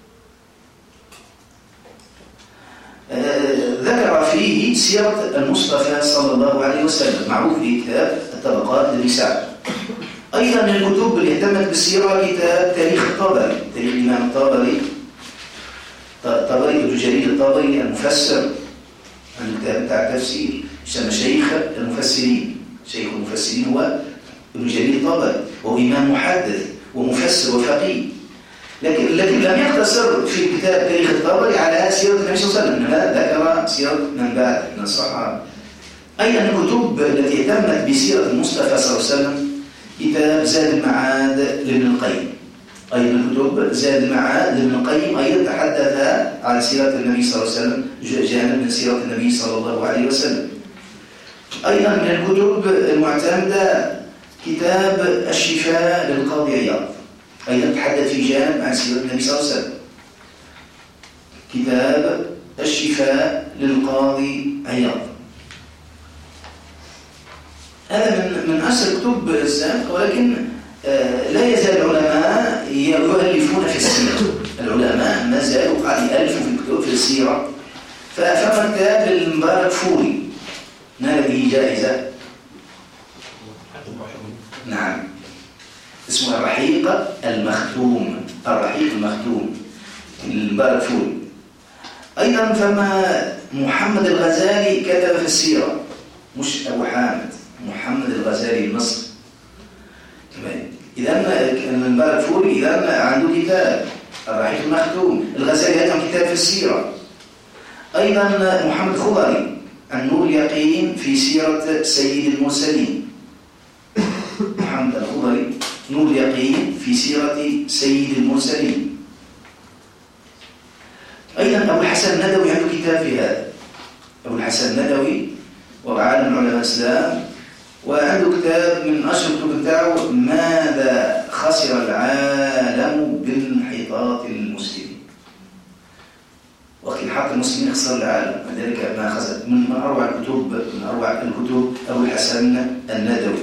ذكر فيه سيرة المصطفى صلى الله عليه وسلم، معروف في كتاب الطبقات لابن سعد. أيضا من الكتب اللي اهتمت بالسيرة كتاب تاريخ الطبري، تاريخ الإمام الطبري، الطبري ابن جرير الطبري المفسر، الكتاب بتاع التفسير، يسمى شيخ المفسرين. شيخ المفسرين هو ابن جرير الطبري، وهو إمام محدث ومفسر وفقيه، لكن لكن لم يقتصر في كتاب تاريخ الطبري على سيرة النبي صلى الله عليه وسلم، إنما ذكر سيرة من بعد من الصحابة. أيضا الكتب التي اهتمت بسيرة المصطفى صلى الله عليه وسلم كتاب زاد المعاد لابن القيم. أيضا الكتب زاد المعاد لابن القيم أيضا تحدث عن سيرة النبي صلى الله عليه وسلم، جانب من سيرة النبي صلى الله عليه وسلم. أيضا من الكتب المعتمدة كتاب الشفاء للقاضي عياض، أيضا تحدث في جانب عن سيرة النبي صلى الله عليه وسلم. كتاب الشفاء للقاضي عياض هذا من من أصل كتب السابق، ولكن لا يزال العلماء يؤلفون في السيرة. العلماء ما زالوا قاعد يألفوا في الكتب في السيرة. ففما كتاب المبارك فوري نال به جائزة، نعم، اسمه الرحيق المختوم، الرحيق المختوم المبارك فوري. أيضا فما محمد الغزالي كتب في السيرة، مش أبو حامد، محمد الغزالي المصري. إذا المبارك فوري إذا عنده كتاب الرحيق المختوم. الغزالي أيضا كتاب في السيرة. أيضا محمد خضري النور اليقين في سيرة سيد المرسلين. محمد الخضري نور اليقين في سيرة سيد المرسلين. أيضا أبو الحسن الندوي عنده كتاب في هذا. أبو الحسن الندوي وعالم علماء الإسلام، وعنده كتاب من أشهر الكتب بتاعه ماذا خسر العالم بانحطاط المسلمين. وقت انحطاط المسلمين خسر العالم، ذلك ما خسر. من أروع الكتب من أروع الكتب أبو الحسن الندوي.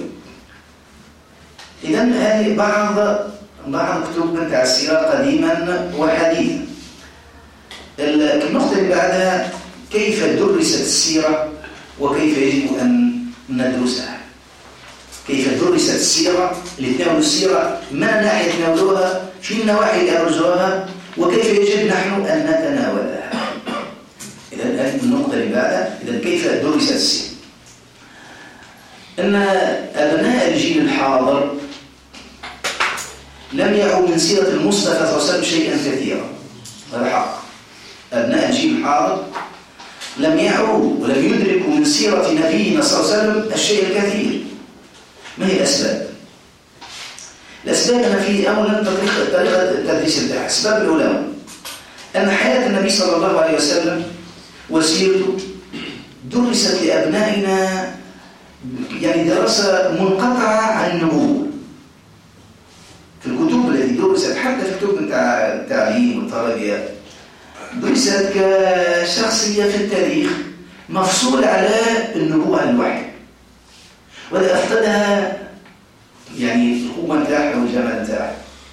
إذن هذه بعض بعض كتب بتاع السيرة قديما وحديثا. النقطة اللي بعدها كيف درست السيرة وكيف يجب أن ندرسها. كيف درست السيرة، اللي تناول السيرة ما ناحية تناولوها، في النواحي اللي أبرزوها، وكيف يجب نحن أن نتناولها. إذن هذه النقطة اللي بعدها، إذن كيف درست السيرة. أن أبناء الجيل الحاضر لم يعوا من سيرة المصطفى صلى الله عليه وسلم شيئا كثيرا، هذا حق. أبناء الجيل الحاضر لم يعوا ولم يدركوا من سيرة نبينا صلى الله عليه وسلم الشيء الكثير. ما هي الأسباب؟ الأسباب أن في أولا طريقة التدريس بتاعها. أسباب الأولى أن حياة النبي صلى الله عليه وسلم وسيرته درست لأبنائنا يعني دراسة منقطعة عن النبوة. في الكتب التي درست حتى في الكتب بتاع التعليم والتربية درست كشخصية في التاريخ مفصولة على النبوة عن الوحي، ولا أفقدها يعني القوة بتاعها والجمال بتاعها.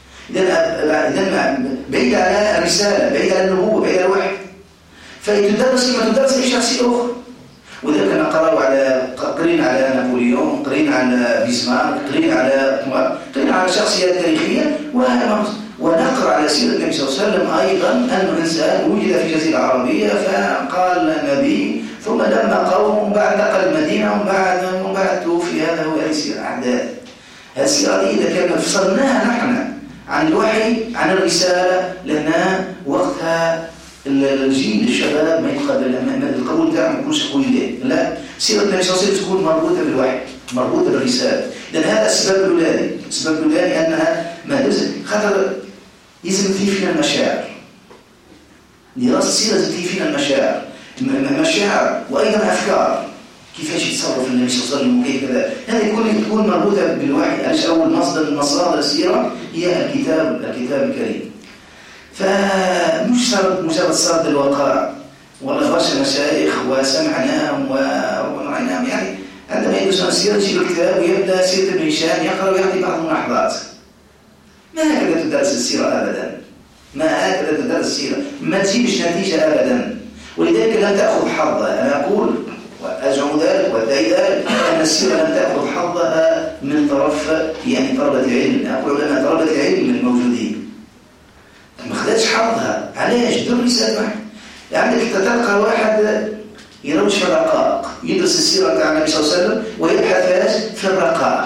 إذن بعيد على الرسالة، بعيد على النبوة، بعيد على الوحي، فيتدرس كما تدرس أي شخصية أخرى. وذلك أنا قرأوا على قرين على نابليون، قرين على بيسمارك، قرين على قرين على شخصيات تاريخية، ونقرأ على سيرة النبي صلى الله عليه وسلم أيضا أنه إنسان وجد في الجزيرة العربية فقال النبي ثم لما قوم بعد نقل المدينة وبعد وبعد توفي. هذا هو السيرة أحداث. السيرة دي إذا كان فصلناها نحن عن الوحي عن الرسالة، لأن وقتها الجيل الشباب ما يتقبل القبول تاعهم ما يكونش قوي ليه. لا، سيرة النبي صلى الله عليه وسلم تكون مربوطة بالوحي، مربوطة بالرسالة، لأن هذا السبب الأولاني. السبب الأولاني أنها ما لازم خاطر يلزم فيه فينا المشاعر. دراسة السيرة لازم فيه فينا المشاعر، مشاعر وأيضا أفكار. كيفاش يتصرف النبي صلى الله عليه وسلم وكيف كذا. هذا يكون تكون مربوطة بالوحي. علاش أول مصدر من مصادر السيرة هي الكتاب الكتاب الكريم. فمش صارت مجرد صارت الوقائع ولا برشا مشايخ وسمعناهم ورأيناهم. يعني عندما يدرسون السيرة يجيب الكتاب ويبدأ سيرة ابن هشام يقرأ ويعطي بعض الملاحظات. ما هكذا تدرس السيرة أبدا، ما هكذا تدرس السيرة، ما تجيبش نتيجة أبدا. ولذلك لن تأخذ حظها. أنا أقول وأزعم ذلك وأدعي ذلك أن السيرة لن تأخذ حظها من طرف يعني طلبة العلم. أقول علماء طلبة العلم الموجودين ما خدتش حظها. علاش؟ دول رسالة واحد. يعني تلقى واحد يروج في الرقائق، يدرس السيرة تاع النبي صلى الله عليه وسلم ويبحث في الرقائق.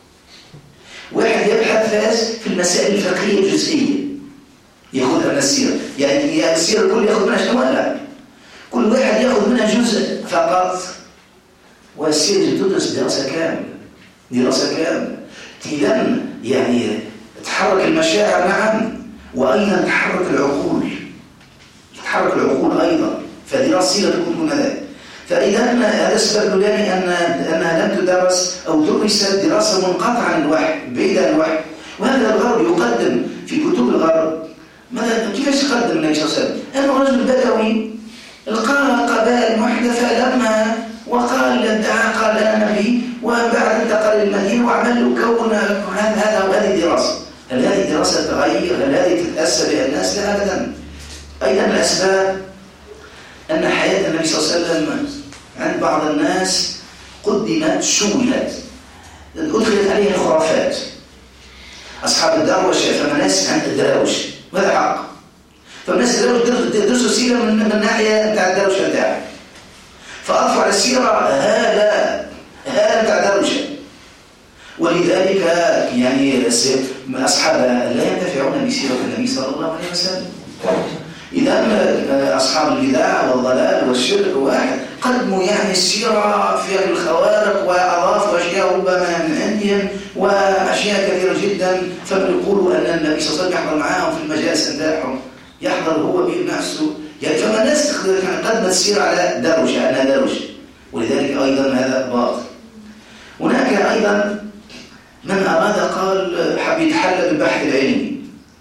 واحد يبحث في المسائل الفقهية الجزئية يأخذها من السيرة. يعني السيرة الكل يأخذ منها شنو؟ لا، كل واحد يأخذ منها جزء فقط. والسيرة تدرس دراسة كاملة، دراسة كاملة. إذن يعني تحرك المشاعر نعم، وأيضا تحرك العقول، تحرك العقول أيضا. فدراسة السيرة تكون ذلك. فإذا هذا السبب الأولاني أن أنها لم تدرس أو درست دراسة منقطعة عن الوحي، بعيدة عن الوحي. وهذا الغرب يقدم في كتب الغرب ماذا كيفاش يقدم النبي صلى الله عليه وسلم؟ أنه رجل بدوي لقى قبائل محدثة لما وقال ادعى قال أنا نبي، وبعد انتقل للمدينة وعمل له كون هذا وهذه الدراسة. هل هذه الدراسة تغير؟ هل هذه تتأثر بها الناس؟ لا أبدا. أيضا الأسباب أن حياة النبي صلى الله عليه وسلم عند بعض الناس قدمت شوهت، أدخلت عليها الخرافات. أصحاب الدروشة فما ناس عند الدروش، وهذا حق. فالناس درسوا السيرة من من الناحية بتاع الدروشة بتاعها، فأضفوا على السيرة هذا هذا بتاع الدروشة. ولذلك يعني أصحاب لا ينتفعون بسيرة النبي صلى الله عليه وسلم. إذا أصحاب البدع والضلال والشرك واحد قدموا يعني السيرة في الخوارق وأضافوا أشياء ربما من عندهم وأشياء كثيرة جدا. فبيقولوا أن النبي صلى الله عليه وسلم يحضر معهم في المجالس نتاعهم، يحضر هو بنفسه. يعني فما الناس قدمت السيرة على دروشة أنها دروشة، ولذلك أيضا هذا باطل. هناك أيضا من أراد قال حب يتحلى بالبحث العلمي،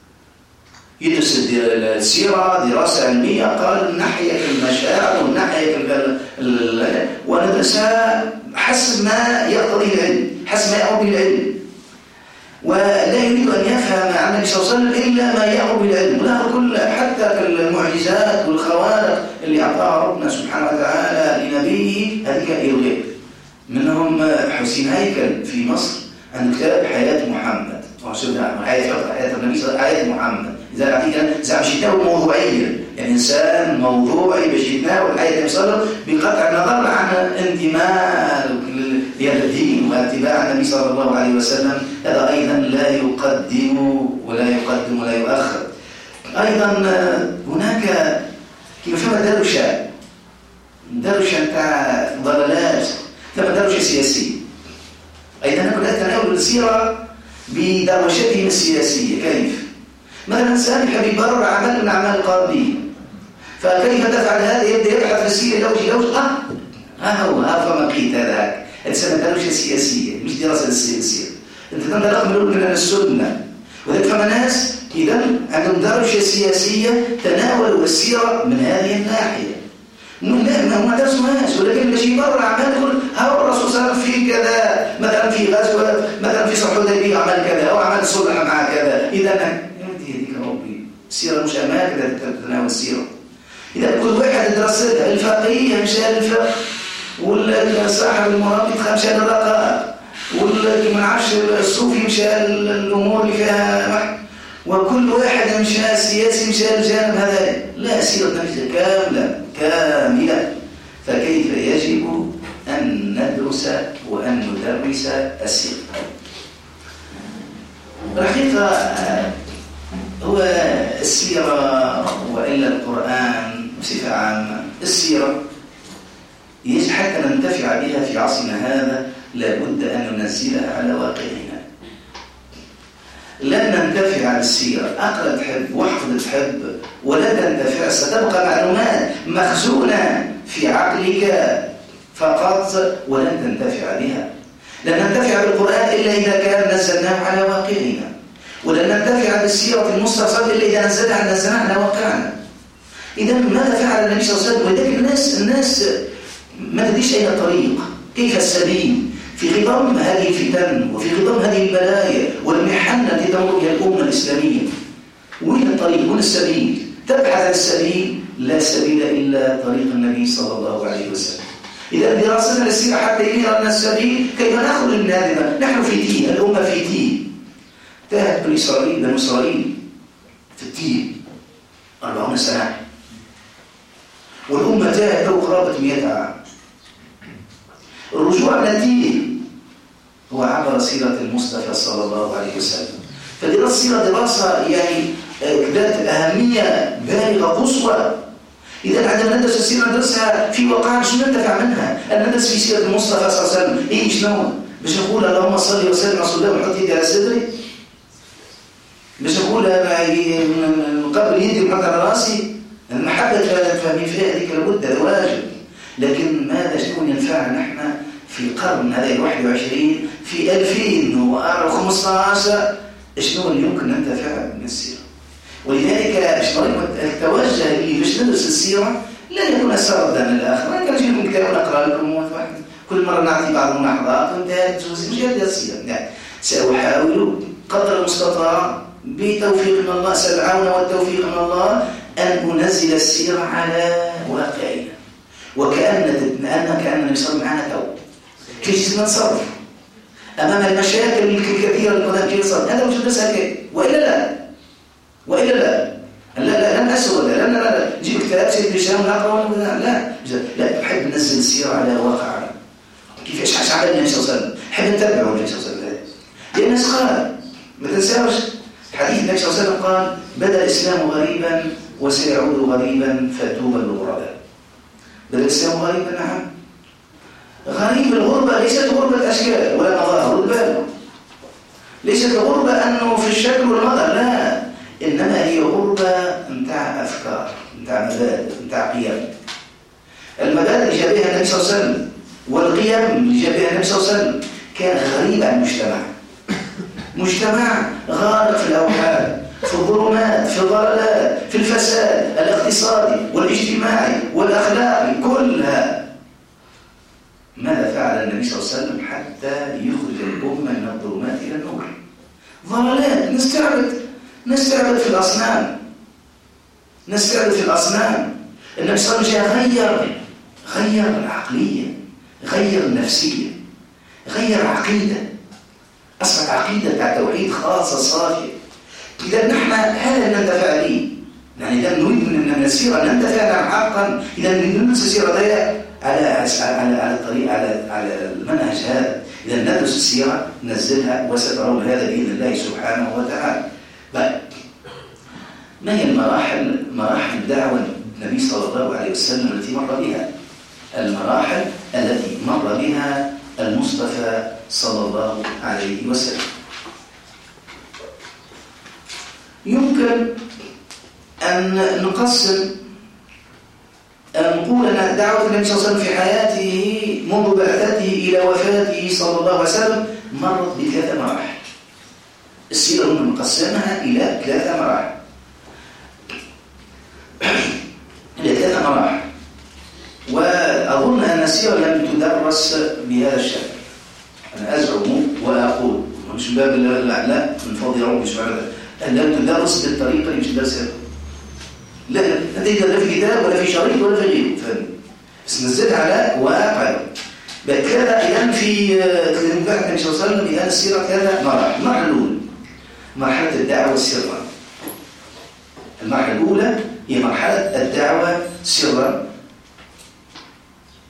يدرس السيرة دراسة علمية، قال من ناحية المشاعر ومن ناحية وندرسها حسب ما يقتضيه العلم، حسب ما يأمر به العلم، ولا يريد أن يفهم عن النبي صلى الله عليه وسلم إلا ما يأمر بالعلم. ولا كل حتى المعجزات والخوارق اللي أعطاها ربنا سبحانه وتعالى لنبيه هذه الغيب. منهم حسين هيكل في مصر عنده كتاب حياة محمد، حياة حياة النبي صلى الله عليه وسلم، حياة محمد. إذا أعطيك زعم شتاوي موضوعيا، يعني إنسان موضوعي باش يتناول حياة النبي صلى الله عليه وسلم بقطع النظر عن انتماء للدين واتباع النبي صلى الله عليه وسلم. هذا أيضا لا يقدم ولا يقدم ولا يؤخر. أيضا هناك كيف فما دروشة دروشة نتاع ضلالات، ثم دروشة سياسية. أيضا نقول تناول السيرة بدروشتهم السياسية. كيف؟ مثلا إنسان يحب يبرر عمل من أعمال القانونيين، فكيف تفعل هذا؟ يبدأ يبحث في السيرة لوجه لوجه آه ها هو ها فما قيت هذاك. الإنسان دروشة سياسية مش دراسة السياسية. أنت تنطلق من السنة. وذلك فما ناس إذا عندهم دروشة سياسية تناولوا السيرة من هذه الناحية. لا ما درسوهاش، ولكن باش يبرر أعمال يقول ها الرسول صلى الله عليه وسلم في كذا، مثلا في غزوة مثلا في صلح الحديبية عمل كذا أو عمل صلح مع كذا. إذا السيرة مش أماكن تتناول السيرة. إذا كل واحد درستها، الفقيه مشى للفقه، والصاحب المرابط مشى للرقائق، واللي ما عرفش الصوفي مشى للأمور اللي فيها محن، وكل واحد مشى سياسي مشى للجانب هذا. لا، سيرة النبي كاملة كاملة. فكيف يجب أن ندرس وأن ندرس السيرة؟ الحقيقة هو السيرة وإلا القرآن بصفة عامة، السيرة يجب حتى ننتفع بها في عصرنا هذا لابد أن ننزلها على واقعنا. لن ننتفع بالسيرة، أقرأ تحب واحفظ تحب ولا تنتفع، ستبقى معلومات مخزونة في عقلك فقط ولن تنتفع بها. لن ننتفع بالقرآن إلا إذا كان نزلناه على واقعنا، ولن ننتفع بالسيرة المستقصة إلا إذا نزلها نزلناها على واقعنا. إذا ماذا فعل النبي صلى الله عليه وسلم؟ ولذلك الناس الناس ما تدريش أين الطريق، كيف السبيل في خضم هذه الفتن وفي خضم هذه البلايا والمحن التي تمر بها الأمة الإسلامية. وين الطريق؟ وين السبيل؟ تبحث عن السبيل، لا سبيل إلا طريق النبي صلى الله عليه وسلم. إذا دراستنا للسيرة حتى ينير لنا السبيل كيف نخرج من هذا. نحن في تيه، الأمة في تيه، تاهت بني إسرائيل بنو إسرائيل في التيه أربعون سنة، والأمة تاهت له قرابة مئة عام. الرجوع من التيه هو عبر سيرة المصطفى صلى الله عليه وسلم. فدراسة السيرة دراسة يعني ذات أهمية بالغة قصوى. إذا عندما ندرس السيرة ندرسها في واقعنا، شو ننتفع منها؟ أن ندرس في سيرة المصطفى صلى الله عليه وسلم إيه شنو؟ باش نقول اللهم صل وسلم على رسول الله ونحط يدي على صدري؟ باش نقول من قبل يدي ونحط على راسي؟ المحبة فاهمين فيها هذيك لابد، هذا واجب. لكن ماذا شنو ينفعنا نحن في القرن هذا الواحد وعشرين في ألفين وخمسة عشر؟ شنو اللي يمكن ننتفع من السيرة؟ ولذلك التوجه اللي باش ندرس السيرة لن يكون سردا للآخر. أنا كان أجيب لكم كتاب ونقرأ لكم كل مرة نعطي بعض الملاحظات وانتهت مش قد السيرة. يعني سأحاول قدر المستطاع بتوفيق من الله، سألعون والتوفيق من الله أن أنزل السيرة على واقعنا، وكأن أن كأن النبي صلى الله عليه وسلم معنا تو كيف نتصرف أمام المشاكل الكثيرة القدام كيف نتصرف. هذا مش ندرسها كيف وإلا لا وإلا لا لا لا لن أسوى لا لا لا جيب كتاب سيد هشام ونقرأ لا لا لا بحب ننزل السيرة على واقعنا. كيف ايش عمل النبي صلى الله عليه وسلم؟ نحب نتبعه النبي صلى الله عليه وسلم. لأن الناس قال ما تنساوش حديث النبي صلى الله عليه وسلم قال بدأ الإسلام غريبا وسيعود غريبا فتوبى للغرباء. بدأ الإسلام غريبا، نعم غريب. الغربة ليست غربة أشكال ولا مظاهر، رد بالك ليست الغربة أنه في الشكل والمظهر، لا، إنما هي غربة متاع أفكار، متاع مبادئ، متاع قيم. المبادئ اللي جابها النبي صلى الله عليه وسلم والقيم اللي جابها النبي صلى الله عليه وسلم كان غريب عن المجتمع. مجتمع غارق في الأوحال، في الظلمات، في الضلالات، في الفساد الاقتصادي والاجتماعي والأخلاقي كلها. ماذا فعل النبي صلى الله عليه وسلم حتى يخرج الأمة من الظلمات إلى النور؟ ضلالات، نستعبد نستعبد في الأصنام نستعبد في الأصنام. النبي صلى الله عليه وسلم غير غير العقلية، غير النفسية، غير عقيدة، أصبحت عقيدة بتاع توحيد خاصة صافية. إذا نحن هذا ننتفع به، يعني إذا نريد من السيرة ننتفع حقا. إذا نريد ندرس السيرة ضيع على على على الطريق على على المنهج هذا. إذا ندرس السيرة ننزلها وسترون هذا بإذن الله سبحانه وتعالى. ما هي المراحل مراحل دعوة النبي صلى الله عليه وسلم التي مر بها؟ المراحل التي مر بها المصطفى صلى الله عليه وسلم يمكن أن نقسم أن نقول أن دعوة النبي صلى الله عليه وسلم في حياته منذ بعثته إلى وفاته صلى الله عليه وسلم مرت بثلاث مراحل. السيرة ممكن نقسمها إلى ثلاث مراحل إلى ثلاث مراحل وأظن أن السيرة لم تدرس بهذا الشكل. أنا أزعم وأقول مش باب لا لا من فضل ربي مش معنى أن لم تدرس بالطريقة اللي مش درسها. لا لا لا في كتاب ولا في شريط ولا في غيره، فاهم؟ بس نزلها على واقع. كذا أيام في المباحث النبي صلى الله عليه وسلم بهذا السيرة كذا مراحل. المرحلة الأولى مرحلة الدعوة سرا. المرحلة الأولى هي مرحلة الدعوة سرا.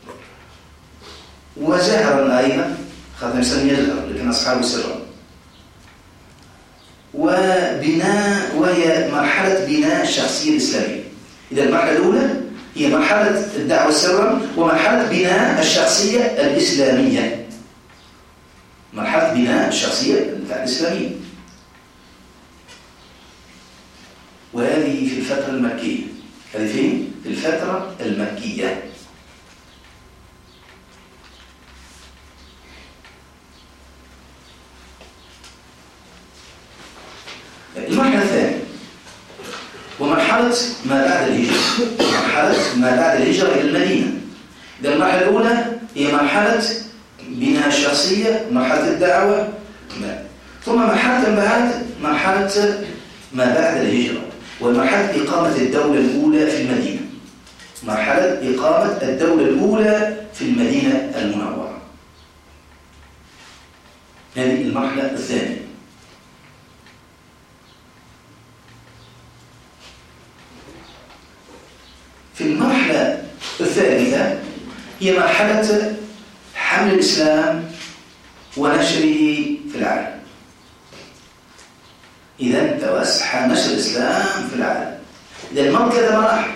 وجهرا أيضا، خاطر الإنسان يجهر لكن أصحابه سرا. وبناء، وهي مرحلة بناء الشخصية الإسلامية. إذا المرحلة الأولى هي مرحلة الدعوة سرا، ومرحلة بناء الشخصية الإسلامية، مرحلة بناء الشخصية الإسلامية. وهذه في الفترة المكية. هذه فين؟ في الفترة المكية. المرحلة الثانية ومرحلة ما بعد الهجرة، مرحلة ما بعد الهجرة إلى المدينة. إذا المرحلة الأولى هي مرحلة بناء الشخصية، مرحلة الدعوة، ثم مرحلة بعد مرحلة ما بعد الهجرة، ومرحلة إقامة الدولة الأولى في المدينة، مرحلة إقامة الدولة الأولى في المدينة المنورة. هذه المرحلة الثانية. في المرحلة الثالثة هي مرحلة حمل الإسلام ونشره في العالم. إذا توسع نشر الإسلام في العالم. إذا المرحلة كذا مراحل.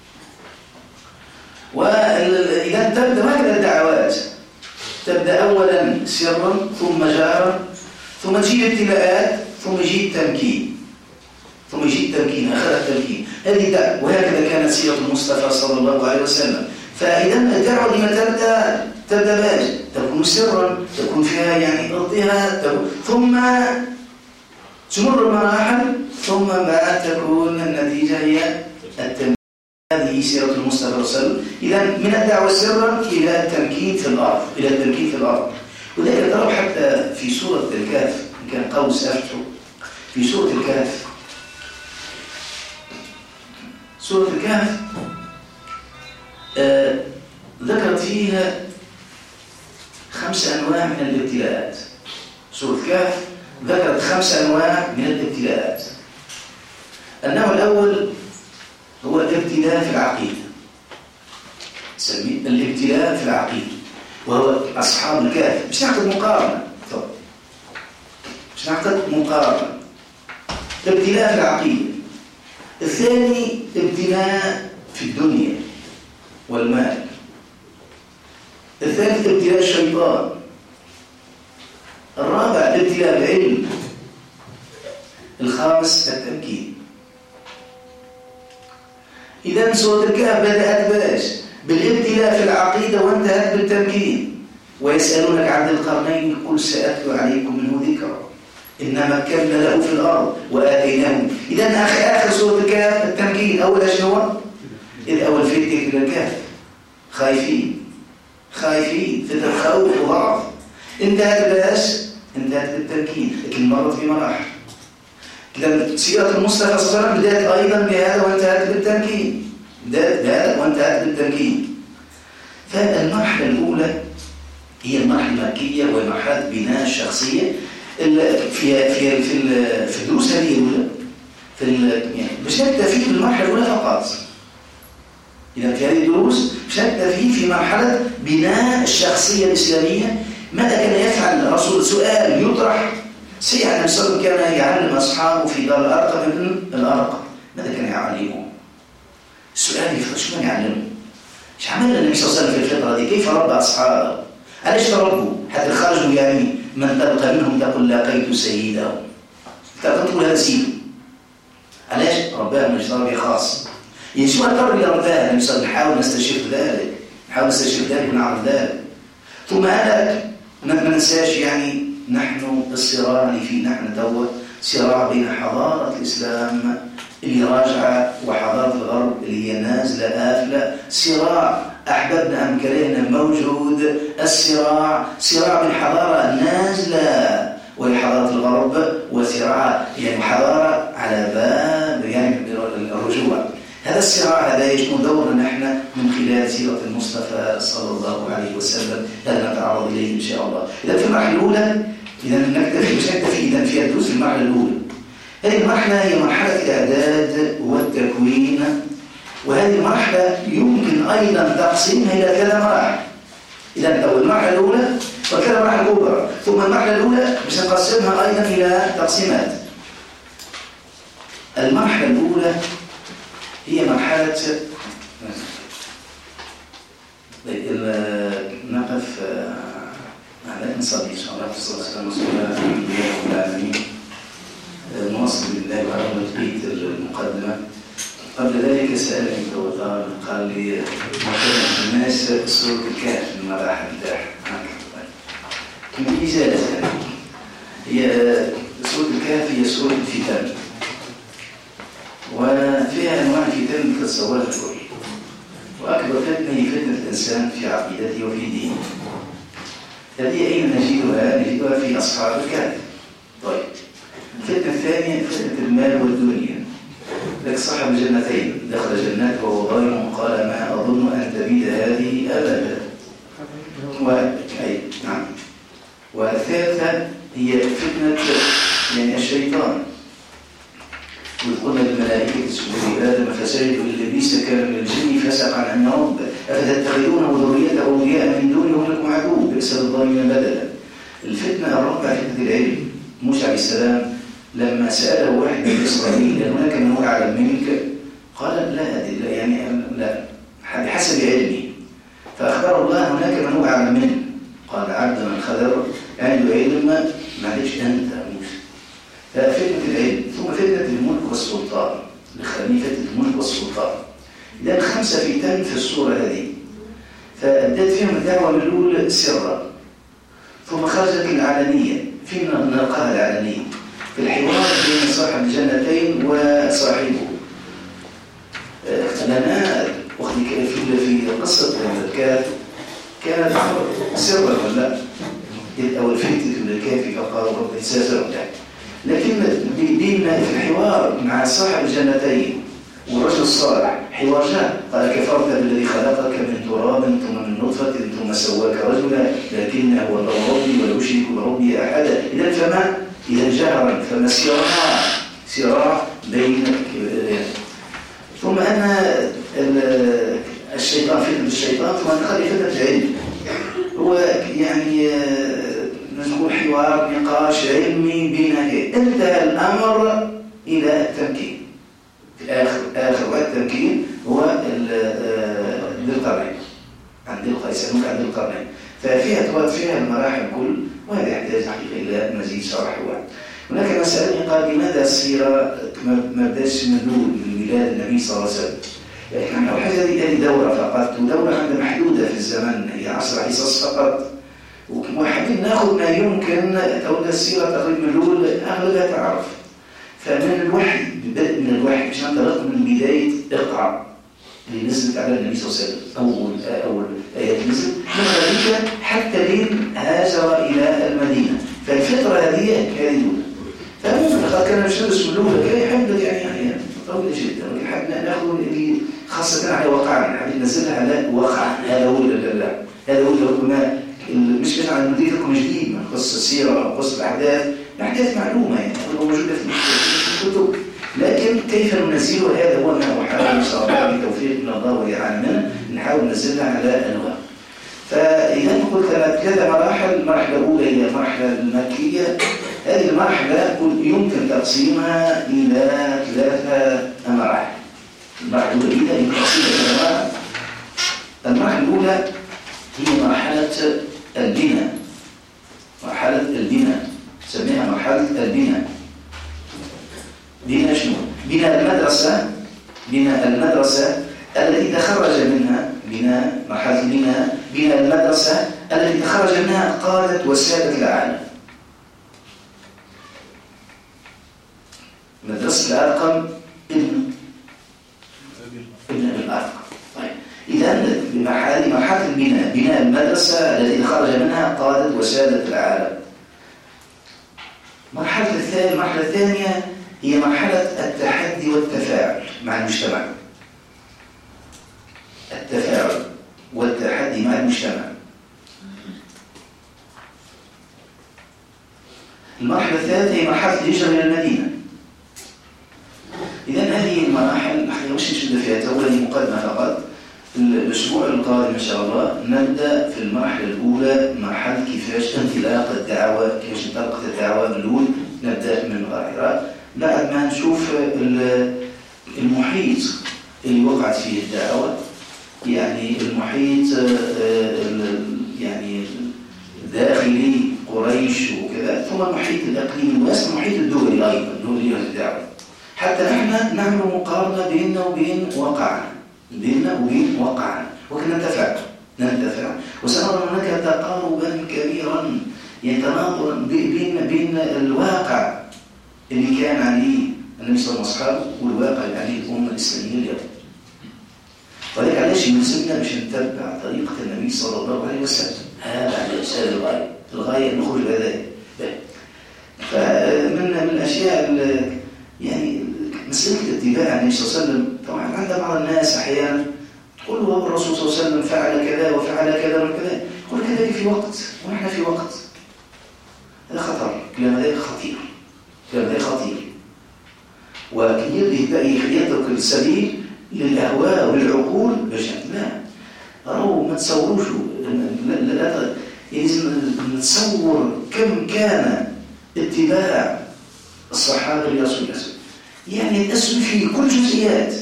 وإذا تبدأ هكذا الدعوات، تبدأ أولا سرا ثم جارا، ثم تجي ابتلاءات، ثم يجي التمكين، ثم يجي التمكين، آخر التمكين. هذه الدعوة، وهكذا كانت سيرة المصطفى صلى الله عليه وسلم. فإذا الدعوة لما تبدأ تبدأ باش تكون سرا، تكون فيها يعني اضطهاد، ثم تمر المراحل، ثم بعد تكون النتيجة هي التمكين. هذه سيرة المصطفى صلى الله عليه وسلم. إذا من الدعوة سرا إلى التمكين في الأرض، إلى التمكين في الأرض. وذلك ترى حتى في سورة الكهف، إن كان قوس أفتح في سورة الكهف. سورة الكهف آه ذكرت فيها خمس أنواع من الابتلاءات. سورة الكهف ذكرت خمس أنواع من الابتلاءات. النوع الأول هو الابتلاء في العقيدة، نسميه الابتلاء في العقيدة، وهو أصحاب الكهف. مش نعقد مقارنة، مش نعقد مقارنة. الابتلاء في العقيدة. الثاني ابتلاء في الدنيا والمال. الثالث ابتلاء الشيطان. الرابع ابتلاء العلم. الخامس التمكين. إذا سورة الكهف بدأت باش بالابتلاء في العقيدة وانتهت بالتمكين. ويسألونك عن ذي القرنين قل سأتلو عليكم منه ذكرا إن مكنا له في الأرض وآتيناه. إذا آخر آخر سورة الكهف التمكين. أول شنو هو؟ إذ أول فيتك إلى الكهف خايفين خايفين فتر خوف وضعف. انتهت باش انتهت بالتمكين، لكن مرت بمراحل. إذا سيرة المصطفى صلى الله عليه وسلم بدأت أيضا بهذا وانتهت بالتمكين، بدأت بهذا وانتهت بالتمكين. فالمرحلة الأولى هي المرحلة المكية، وهي مرحلة بناء الشخصية. في في في في الدروس هذه الأولى في يعني مش نكتفي بالمرحلة الأولى فقط. إذا في هذه الدروس مش نكتفي في مرحلة بناء الشخصية الإسلامية. ماذا كان يفعل الرسول؟ سؤال يطرح. سيدنا النبي صلى الله عليه وسلم كان يعلم أصحابه في دار الأرقم ابن الأرقم. ماذا كان يعلمهم؟ السؤال يفرق شو كان يعلمهم؟ ايش عمل النبي صلى الله عليه وسلم في الفترة دي؟ كيف ربى أصحابه؟ علاش تربوا؟ حتى خرجوا يعني من تلقى منهم تقول لقيت سيده. تقول هذا سيده. علاش رباهم تربية خاصة؟ يعني شو التربية اللي رباها النبي صلى الله عليه وسلم؟ نحاول نستشف ذلك، نحاول نستشف ذلك ونعرف ذلك. ثم أنا ما ننساش يعني نحن الصراع اللي فيه نحن توا صراع بين حضارة الإسلام اللي راجعة وحضارة الغرب اللي هي نازلة آفلة. صراع أحببنا أم كرهنا موجود. الصراع صراع بين حضارة نازلة وهي حضارة الغرب، وصراع يعني حضارة على باب يعني الرجوع. هذا الصراع هذا يكون دورنا نحن من خلال سيرة المصطفى صلى الله عليه وسلم. هذا نتعرض إليه إن شاء الله. إذا في المرحلة الأولى إذا نكتفي مش نكتفي إذا فيها دروس في المرحلة الأولى. هذه المرحلة هي مرحلة الإعداد والتكوين، وهذه المرحلة يمكن أيضا تقسيمها إلى ثلاث مراحل. إذا أول المرحلة الأولى وكذا المرحلة الكبرى، ثم المرحلة الأولى باش نقسمها أيضا إلى تقسيمات. المرحلة الأولى هي مرحلة نقف على نصلي إن شاء الله في الصلاة والسلام على الحمد لله رب العالمين. نواصل بالله وعلى بقية المقدمة. قبل ذلك سألني توضار قال لي مثلا الناس سورة الكهف من مراحل الداح كم إجازة هي سورة الكهف هي سورة الفتن، وفيها أنواع فتن تتصورها الكل، وأكبر فتنة هي فتنة الإنسان في عقيدته وفي دينه. هذه أين نجدها؟ نجدها في أصحاب الكهف. طيب الفتنة الثانية فتنة المال والدنيا. لك صاحب الجنتين دخل جنته وهو ظالم قال ما أظن أن تبيد هذه أبدا. و... أي نعم. والثالثة هي فتنة يعني الشيطان. إذ قلنا للملائكة اسجدوا لآدم فسجدوا إلا إبليس كان من الجن فسق عن أمر ربه أفتتخذونه وذريته أولياء من دونه وهم لكم عدو بئس للظالمين بدلا. الفتنة الرابعة فتنة العلم. موسى عليه السلام لما سأله واحد من إسرائيل هل هناك من هو أعلم منك؟ قال لا أدري يعني لا بحسب علمي. فأخبر الله هناك من هو أعلم منه. قال عبد من خذر عنده علم معلش أنت موسى. ففتنة العلم ثم فتنة الملك والسلطان. نخليه فتنة الملك والسلطان. إذا خمسة فتن في الصورة هذه. فأدت فيهم الدعوة من الأولى سرا ثم خرجت العلنية. فينا نلقاها العلنية في الحوار بين صاحب الجنتين وصاحبه. لنا وقت في قصة الكهف كانت سرا ولا إذ أول فتنة من الكهف فقالوا رب إنساسا لكن بيننا في الحوار مع صاحب الجنتين والرجل الصالح حوار جاء قال كفرت بالذي خلقك من تراب ثم من نطفة ثم سواك رجلا لكن هو الله ربي ولا أشرك بربي أحدا. إذا فما إذا جهرا فما صراع صراع بين ثم أن الشيطان فتنة الشيطان ثم نخلي فتنة العلم هو يعني نقول حوار نقاش علمي بينك انتهى الأمر إلى التمكين. في آخر آخر وقت التمكين هو ذي القرنين عند يسمونك عند القرنين. ففيها تواد فيها المراحل كل وهذا يحتاج حقيقة إلى مزيد شرح. هناك مسألة قال لماذا السيرة ما بدأش من دون من ميلاد النبي صلى الله عليه وسلم؟ لكن أول حاجة هذه دورة فقط ودورة عندها محدودة في الزمن هي عشر حصص فقط وحابين ناخذ ما يمكن تولى السيرة تقريبا من الأول أغلبها تعرف. فمن الوحي بدء من الوحي باش ننطلق من بداية اقرأ اللي نزلت على النبي صلى الله عليه وسلم أول أول آيات نزلت من ذلك حتى لين هاجر إلى المدينة. فالفترة هذه هذه فممكن قد كان الشمس من الأولى كان يحب يعني يعني طويلة جدا ولكن حاب ناخذ اللي خاصة على واقعنا حاب ننزلها على واقع. هذا هو لا هذا هو ربما مش بس عن ندير لكم جديد من قصة السيرة أو قصة الأحداث الأحداث معلومة يعني موجودة في الكتب لكن كيف ننزلها هذا هو ما نحاول إن شاء الله بتوفيق من الله وإعاننا نحاول ننزلها على أنواع. فإذا قلت ثلاثة مراحل. المرحلة الأولى هي المرحلة المكية. هذه المرحلة يمكن تقسيمها إلى ثلاثة مراحل. المرحلة الأولى يمكن تقسيمها إلى مراحل. المرحلة الأولى هي مرحلة البناء. مرحلة البناء نسميها مرحلة البناء. بناء شنو؟ بناء المدرسة بناء المدرسة التي تخرج منها بناء مرحلة البناء بناء المدرسة التي تخرج منها قادة وسادة العالم. مدرسة الأرقم ابن ابن الأرقم. طيب إذا مرحلة مرحلة البناء بناء المدرسة التي خرج منها قادة وسادة العالم. مرحلة الثانية المرحلة الثانية هي مرحلة التحدي والتفاعل مع المجتمع. التفاعل والتحدي مع المجتمع. المرحلة الثالثة هي مرحلة الهجرة إلى المدينة. إذن هذه المراحل نحن مش نشد فيها أولا مقدمة فقط. الأسبوع القادم إن شاء الله نبدأ في المرحلة الأولى، مرحلة كيفاش انطلاق الدعوة، كيفاش انطلقت الدعوة من الأول. نبدأ من الغائرات بعد ما نشوف المحيط اللي وقعت فيه الدعوة، يعني المحيط يعني داخلي قريش وكذا، ثم المحيط الإقليمي الواسع، المحيط الدولي أيضا دولي الدعوة، حتى نحن نعمل مقارنة بيننا وبين واقعنا، بيننا وبين واقعنا، وكنا ننتفع ننتفع وسنرى هناك تقاربا كبيرا يتناظر بين بين الواقع اللي كان عليه النبي صلى الله عليه وسلم والواقع اللي عليه الأمة الإسلامية اليوم. ولذلك علاش يلزمنا باش نتبع طريقة النبي صلى الله عليه وسلم، هذا على الغاية، الغاية نخرج بهذا. فمن من الأشياء يعني مسألة اتباع النبي صلى الله عليه وسلم، طبعا عند بعض الناس أحيانا تقول هو الرسول صلى الله عليه وسلم فعل كذا وفعل كذا وكذا، يقول كذلك في وقت ونحن في وقت. هذا خطر، كلام هذا خطير، كلام هذا خطير، وكي يترك السبيل للأهواء والعقول باش لا راهو ما تصوروش. لا لازم نتصور كم كان اتباع الصحابة لرسول الله، يعني يتأثر في كل جزئيات،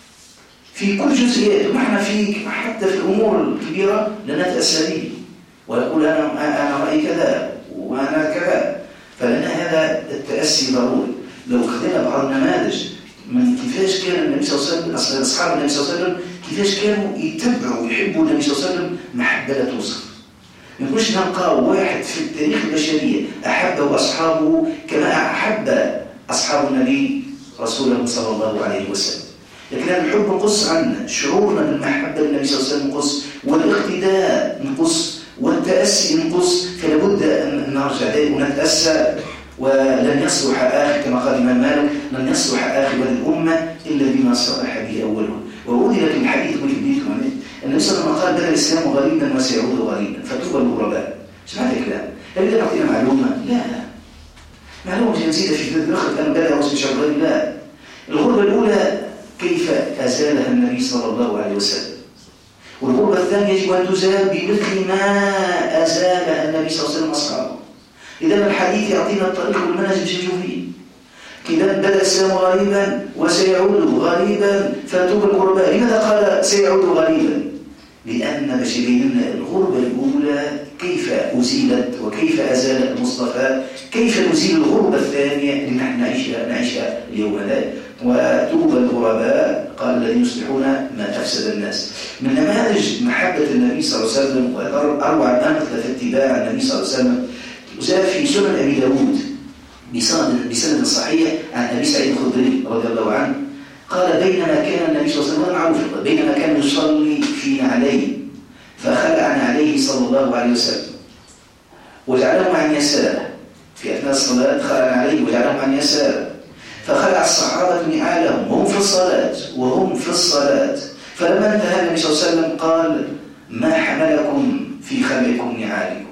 في كل جزئيات، ونحن في حتى في الأمور الكبيرة لا نتأثر به ويقول أنا أنا رأيي كذا وأنا كذا. فلنا هذا التأسي ضروري. لو خذنا بعض النماذج من كيفاش كان النبي صلى الله عليه وسلم، أصحاب النبي صلى الله عليه وسلم كيفاش كانوا يتبعوا ويحبوا النبي صلى الله عليه وسلم محبة لا توصف. ما يكونش نلقى واحد في التاريخ البشرية أحبه أصحابه كما أحب أصحاب النبي رسوله صلى الله عليه وسلم. لكن هذا الحب نقص عنا، شعورنا بالمحبة للنبي صلى الله عليه وسلم نقص، والاقتداء نقص، والتأسي نقص. فلا بد أن نرجع ونتأسى. ولن يصلح آخر كما قال الإمام مالك، لن يصلح آخر هذه الأمة إلا بما صلح به أولها. وأودي لك الحديث من بيتكم النبي صلى الله عليه وسلم قال بدأ الإسلام غريبا وسيعود غريبا فطوبى للغرباء. سمعت الكلام؟ هل بدأ نعطينا معلومة؟ لا، معلومة جديدة في ذلك الأخر كان بدأ وصل شهر. لا، الغربة الأولى كيف أزالها النبي صلى الله عليه وسلم، والغربة الثانية يجب أن تزال بمثل ما أزالها النبي صلى الله عليه وسلم أصحابه. إذا الحديث يعطينا الطريق والمنهج الجوفي. إذا بدأ الإسلام غريبا وسيعود غريبا فتوب الغرباء. لماذا قال سيعود غريبا؟ لأن بشرين الغربة الأولى كيف أزيلت وكيف أزال المصطفى، كيف نزيل الغربة الثانية اللي نحن نعيشها نعيشها اليوم هذا. وتوب الغرباء قال الذين يصلحون ما أفسد الناس. من نماذج محبة النبي صلى الله عليه وسلم وأروع الأمثلة في اتباع النبي صلى الله عليه وسلم جاء في سنن أبي داود بسند بسند صحيح عن أبي سعيد الخدري رضي الله عنه قال بينما كان النبي صلى الله عليه وسلم معروف بينما كان يصلي في نعليه فخلع عليه صلى الله عليه وسلم وجعلهم عن يساره في أثناء الصلاة، خلع عليه وجعلهم عن يساره فخلع الصحابة نعالهم وهم في الصلاة وهم في الصلاة فلما انتهى النبي صلى الله عليه وسلم قال ما حملكم في خلعكم نعالكم؟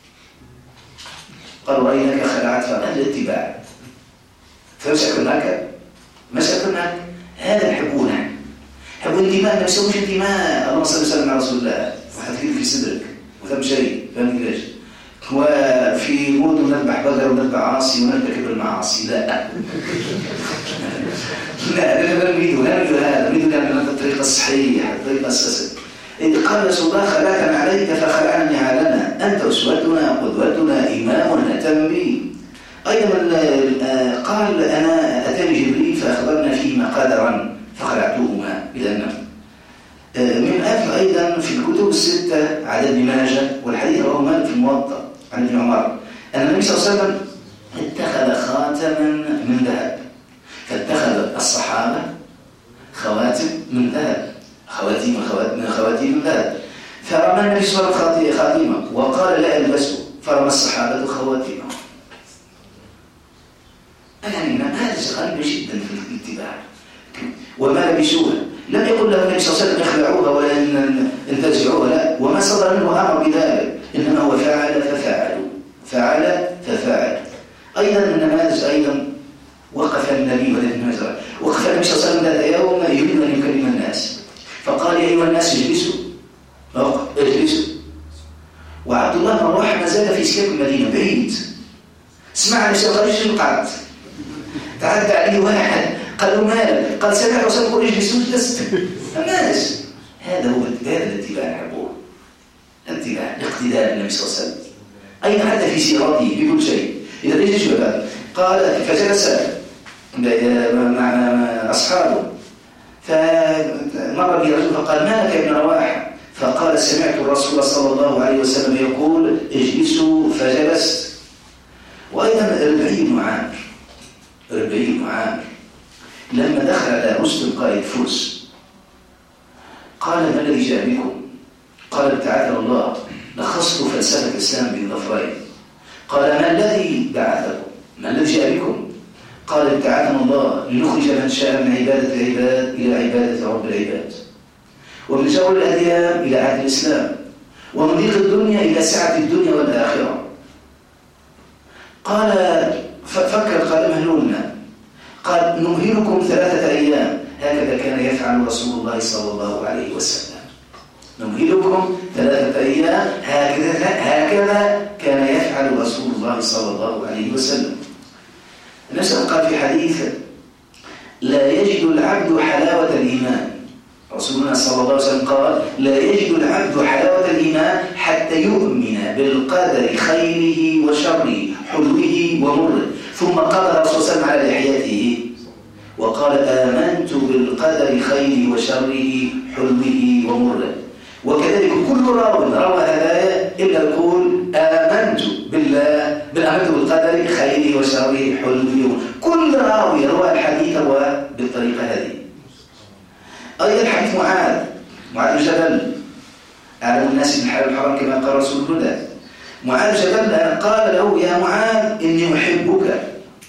قالوا رأيناك خلعت فأهل الاتباع. فمش أكلناك مش أكلناك هذا نحبونه، حبوا الانتماء. ما بيسويش انتماء اللهم صل وسلم على رسول الله وحتفيد في صدرك وثم شيء فهمت ليش؟ وفي مود ونذبح بقر ونذبح عاصي ونرتكب المعاصي. لا لا لا نريد لا نريد هذا، نريد أن الطريقة الصحيحة الطريقة السلسة. إذ قال رسول الله خلعنا عليك فخلعنا نعالنا أنت أسوتنا قدوتنا إمامنا نهتم به. أيضا قال أنا أتاني جبريل فأخبرنا فيما قدرا فخلعتهما إلى النوم. من أجل أيضا في الكتب الستة عدد ابن ماجه والحديث رواه مالك في الموطأ عن ابن عمر أن النبي صلى الله عليه وسلم اتخذ خاتما من ذهب، فاتخذ الصحابة خواتم من ذهب، خواتيم خواتيم خواتيم من ذهب، فرمى النبي صلى الله عليه وسلم خاتمه وقال لا ألبسه فرمى الصحابة خواتيمه. يعني نماذج غريبة جدا في الاتباع وما لبسوها. لم يقل له النبي صلى الله عليه وسلم اخلعوها ولا انتزعوها، لا، وما صدر منه امر بذلك، انما هو فعل ففعلوا فعل ففعل. ايضا من النماذج ايضا وقف النبي وقف النبي صلى الله عليه وسلم ذات يوم يريد ان يكلم الناس فقال يا ايها الناس اجلسوا ليس في المدينة بعيد. اسمع أنا شغالش القعد تعدى عليه واحد قال له مالك؟ قال سمعت رسول الله يقول اجلس وجلست. الناس هذا هو هذا الاتباع الحبوب، الاتباع الاقتداء بالنبي صلى الله عليه وسلم أين حتى في سيرته بكل شيء. إذا ليش شو هذا؟ قال فجلس مع أصحابه فمر به رجل فقال ما لك يا ابن رواحة؟ فقال سمعت الرسول صلى الله عليه وسلم يقول اجلسوا فجلست. وأيضا ربعي بن عامر ربعي بن عامر لما دخل على رستم قائد فرس قال ما الذي جاء بكم؟ قال ابتعثنا الله لخصت فلسفة الإسلام بالظفرين. قال ما الذي بعثكم؟ ما الذي جاء بكم؟ قال ابتعثنا الله لنخرج من شاء من عبادة العباد إلى عبادة رب العباد، ومن جور الأديان إلى عهد الإسلام، ومن ضيق الدنيا إلى سعة الدنيا والآخرة. قال ففكر قال مهلولنا. قال نمهلكم ثلاثة أيام هكذا كان يفعل رسول الله صلى الله عليه وسلم. نمهلكم ثلاثة أيام هكذا هكذا كان يفعل رسول الله صلى الله عليه وسلم. النبي قال في حديث لا يجد العبد حلاوة الإيمان. رسولنا صلى الله عليه وسلم قال لا يجد العبد حلاوة الإيمان حتى يؤمن بالقدر خيره وشره حلوه ومره. ثم قال الرسول صلى الله عليه وسلم على لحيته وقال آمنت بالقدر خيره وشره حلوه ومره. وكذلك كل راو روى هدايا إلا يقول آمنت بالله بالآمنت بالقدر خيره وشره حلوه. كل راوي روى الحديث هو بالطريقة هذه. أيضا حديث معاذ معاذ جبل أعلم الناس من حلال الحرام كما قال رسول الله. معاذ جبل قال له يا معاذ إني أحبك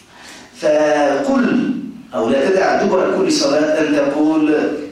فقل أو لا تدع دبر كل صلاة أن تقول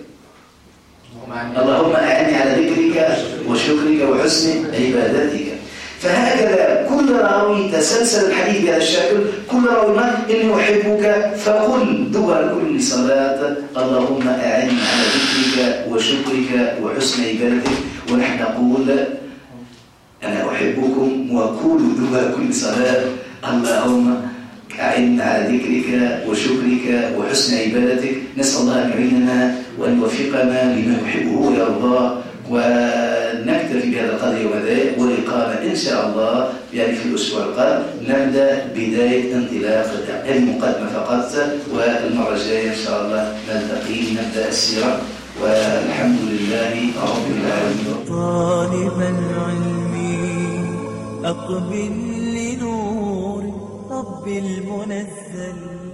اللهم أعني على ذكرك وشكرك وحسن عبادتك. فهكذا كل راوي تسلسل الحديث بهذا الشكل. كل راوي ما إني أحبك فقل دبر كل صلاة اللهم أعني على ذكرك وشكرك وحسن عبادتك. ونحن نقول أنا أحبكم وقول دبر كل صلاة اللهم أعنا على ذكرك وشكرك وحسن عبادتك. نسأل الله أن يعيننا وأن يوفقنا لما يحبه ويرضاه. ونكتفي بهذا القدر يوم ذلك ولقاءنا إن شاء الله يعني في الأسبوع القادم نبدأ بداية انطلاق هذه المقدمة فقط. والمرة الجاية إن شاء الله نلتقي نبدأ السيرة والحمد لله رب العالمين. طالب العلم أقبل لنور رب المنزل